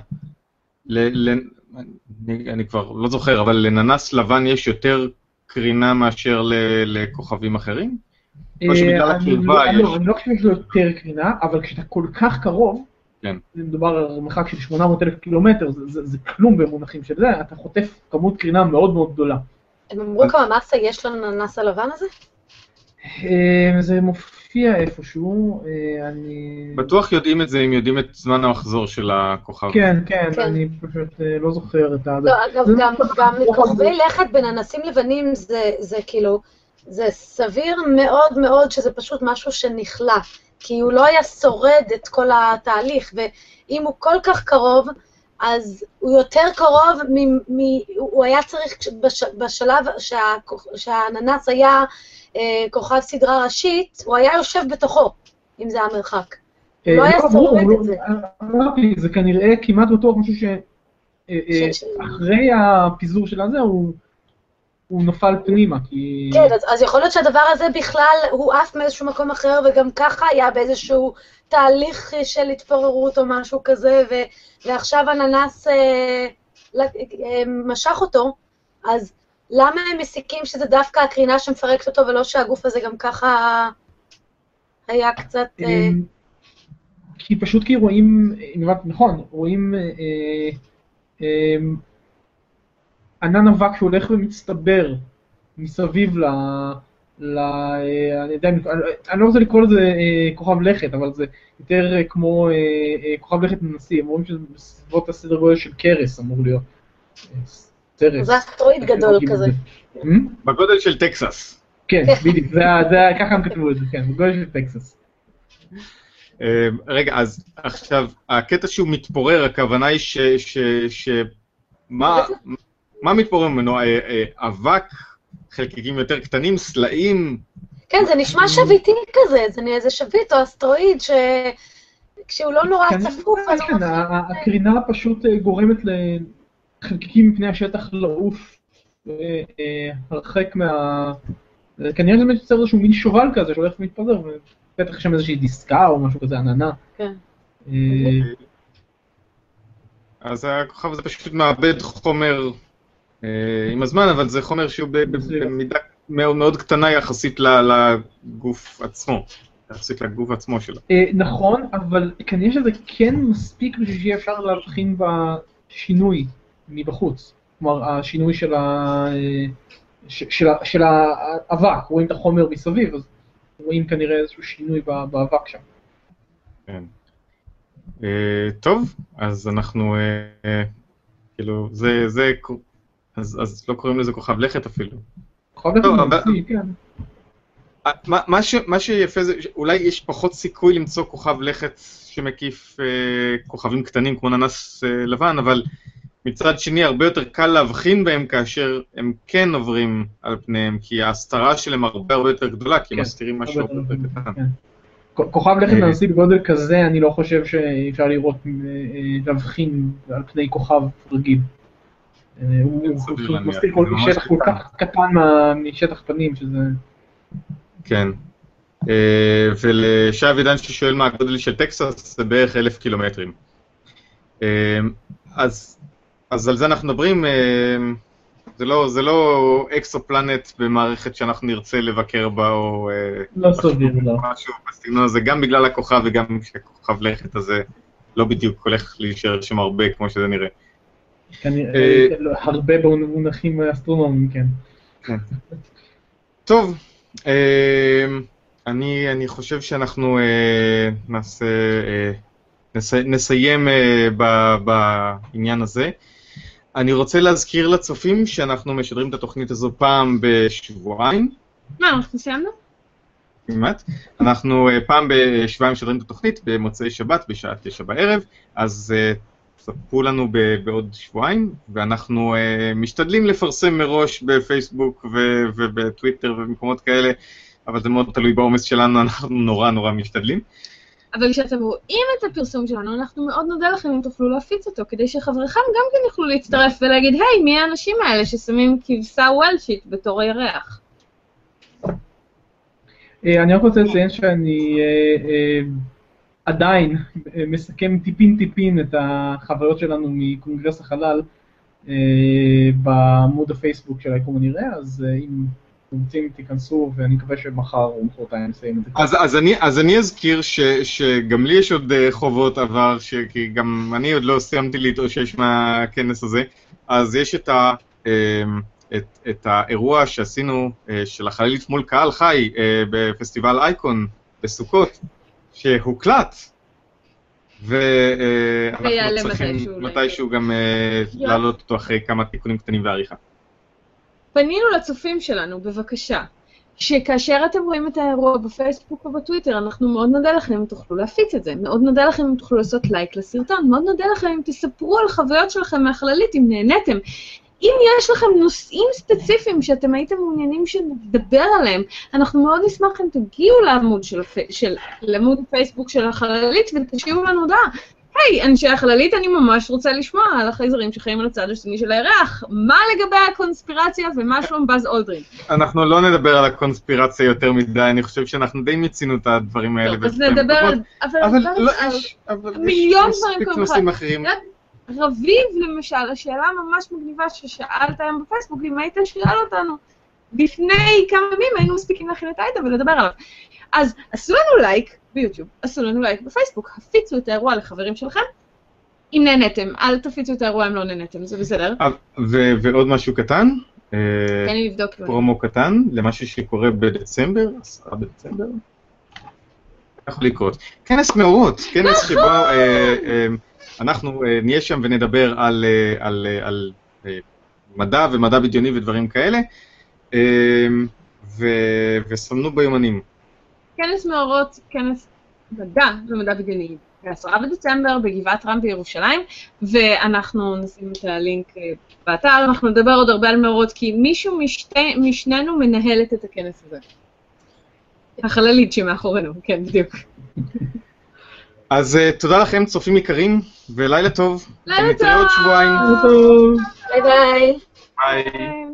אני כבר לא זוכר, אבל לננס לבן יש יותר קרינה מאשר לכוכבים אחרים? או שבגלל הקרבה יש... אני לא חושב שיש לו יותר קרינה, אבל כשאתה כל כך קרוב, כן. מדובר על מרחק של 800,000 קילומטר, זה כלום במונחים של זה, אתה חוטף כמות קרינה מאוד מאוד גדולה. הם אמרו כמה מסה יש לנו לננס הלבן הזה? זה מופיע איפשהו, אני... בטוח יודעים את זה אם יודעים את זמן המחזור של הכוכב. כן, כן, אני פשוט לא זוכר את ה... לא, אגב, גם כוכבי לכת בננסים לבנים זה כאילו, זה סביר מאוד מאוד שזה פשוט משהו שנכלא, כי הוא לא היה שורד את כל התהליך, ואם הוא כל כך קרוב, אז הוא יותר קרוב, הוא היה צריך בשלב שהננס היה כוכב סדרה ראשית, הוא היה יושב בתוכו, אם זה המרחק. הוא לא היה שורד את זה. אמרתי, זה כנראה כמעט בטוח משהו שאחרי הפיזור של הזה, הוא נפל פנימה, כי... כן, אז יכול להיות שהדבר הזה בכלל הוא עף מאיזשהו מקום אחר, וגם ככה היה באיזשהו תהליך של התפוררות או משהו כזה, ועכשיו אננס משך אותו, אז למה הם מסיקים שזה דווקא הקרינה שמפרקת אותו, ולא שהגוף הזה גם ככה היה קצת... כי רואים, נכון, רואים ענן אבק שהולך ומצטבר מסביב אני לא רוצה לקרוא לזה כוכב לכת, אבל זה יותר כמו כוכב לכת מנסי, הם רואים שזה בסביבות הסדר גודל של קרס אמור להיות. זה אסטרואיד גדול כזה. בגודל של טקסס. כן, בדיוק, ככה הם כתבו את זה, כן, בגודל של טקסס. רגע, אז עכשיו, הקטע שהוא מתפורר, הכוונה היא מה מתפורר ממנו? אבק, חלקיקים יותר קטנים, סלעים? כן, זה נשמע שביטי כזה, זה שביט או אסטרואיד כשהוא לא נורא צפוף. כן, הקרינה פשוט גורמת לחלקיקים מפני השטח לעוף הרחק כנראה זה יוצר איזשהו מין שובל כזה שהולך ומתפזר, ובטח שם איזושהי דיסקה או משהו כזה, עננה. כן. אז הכוכב הזה פשוט מאבד חומר עם הזמן, אבל זה חומר שהוא במידה מאוד מאוד קטנה יחסית לגוף עצמו. יחסית לגוף עצמו שלו. נכון, אבל כנראה שזה כן מספיק בשביל שיהיה אפשר להבחין בשינוי מבחוץ. כלומר, השינוי של האבק, רואים את החומר מסביב, אז רואים כנראה איזשהו שינוי באבק שם. כן. טוב, אז אנחנו, כאילו, אז לא קוראים לזה כוכב לכת אפילו. כוכב לכת מנסי, כן. מה שיפה זה, אולי יש פחות סיכוי למצוא כוכב לכת שמקיף כוכבים קטנים כמו ננס לבן, אבל מצד שני הרבה יותר קל להבחין בהם כאשר הם כן עוברים על פניהם, כי ההסתרה שלהם הרבה יותר גדולה, כי הם מסתירים משהו הרבה יותר קטן. כוכב לכת מנסי בגודל כזה, אני לא חושב שאפשר לראות, להבחין על פני כוכב רגיל. הוא מסתיר שטח כל כך קטן משטח פנים, שזה... כן. ולשי אבידן ששואל מה הגודל של טקסס, זה בערך 1,000 קילומטרים. אז על זה אנחנו מדברים, זה לא אקסופלנט במערכת שאנחנו נרצה לבקר בה, או לא סביר, לא. משהו בסגנון הזה, גם בגלל הכוכב וגם שהכוכב לכת הזה לא בדיוק הולך להישאר שם הרבה כמו שזה נראה. הרבה במונחים אסטרונומיים, כן. טוב, אני חושב שאנחנו נסיים בעניין הזה. אני רוצה להזכיר לצופים שאנחנו משדרים את התוכנית הזו פעם בשבועיים. מה, אנחנו סיימנו? כמעט. אנחנו פעם בשבועיים משדרים את התוכנית במוצאי שבת בשעה 9 בערב, אז ספרו לנו בעוד שבועיים, ואנחנו משתדלים לפרסם מראש בפייסבוק ובטוויטר ובמקומות כאלה, אבל זה מאוד תלוי בעומס שלנו, אנחנו נורא משתדלים. אבל כשאתם רואים את הפרסום שלנו, אנחנו מאוד נודה לכם אם תוכלו להפיץ אותו, כדי שחבריכם גם כן יוכלו להצטרף ולהגיד, היי, מי האנשים האלה ששמים כבשה וולשית בתור הירח? אני רק רוצה לציין שאני עדיין מסכם טיפין את החוויות שלנו מקונגרס החלל בעמוד הפייסבוק של היקום הנראה, אז אם רוצים תיכנסו, ואני מקווה שמחר או מחרתיים נסיים את זה. אז אני אזכיר שגם לי יש עוד חובות עבר, כי גם אני עוד לא סיימתי להתאושש מהכנס הזה, אז יש את האירוע שעשינו של החללית מול קהל חי בפסטיבל אייקון בסוכות, שהוקלט, ואנחנו צריכים מתישהו גם לעלות אותו אחרי כמה תיקונים קטנים ועריכה. פנינו לצופים שלנו, בבקשה, שכאשר אתם רואים את האירוע בפייסבוק או בטוויטר, אנחנו מאוד נודה לכם אם תוכלו להפיץ את זה, מאוד נודה לכם אם תוכלו לעשות לייק לסרטון, מאוד נודה לכם אם תספרו על חוויות שלכם מהחללית, אם נהניתם. אם יש לכם נושאים ספציפיים שאתם הייתם מעוניינים שנדבר עליהם, אנחנו מאוד נשמח אם תגיעו לעמוד לעמוד פייסבוק של החללית ותשאירו לנו הודעה. היי, היי, אנשי החללית, אני ממש רוצה לשמוע על החייזרים שחיים על הצד השני של הירח. מה לגבי הקונספירציה ומה שלום באז אולדרין? אנחנו לא נדבר על הקונספירציה יותר מדי, אני חושב שאנחנו די מיצינו את הדברים האלה. טוב, אז נדבר על... אבל מיליון יש דברים מספיק כאלה. נושאים אחרים. רביב, למשל, השאלה ממש מגניבה ששאלת היום בפייסבוק, אם היית שואל אותנו, לפני כמה ימים היינו מספיקים להכין את האייטם ולדבר עליו. אז עשו לנו לייק ביוטיוב, עשו לנו לייק בפייסבוק, הפיצו את האירוע לחברים שלכם. אם נהנתם, אל תפיצו את האירוע אם לא נהנתם, זה בסדר. ועוד משהו קטן, תן לי לבדוק. פרומו קטן, למשהו שקורה בדצמבר, 10 בדצמבר. יכול לקרות. כנס מאורות, כנס שבו אנחנו נהיה שם ונדבר על מדע ומדע בדיוני ודברים כאלה, וסמנו ביומנים. כנס מאורות, כנס מדע ומדע בדיוני, ב-10 בדצמבר בגבעת רם בירושלים, ואנחנו נשים את הלינק באתר, אנחנו נדבר עוד הרבה על מאורות, כי מישהו משנינו מנהלת את הכנס הזה. החללית שמאחורינו, כן, בדיוק. אז תודה לכם, צופים יקרים, ולילה טוב. לילה טוב. נתראה עוד שבועיים. ביי ביי. ביי.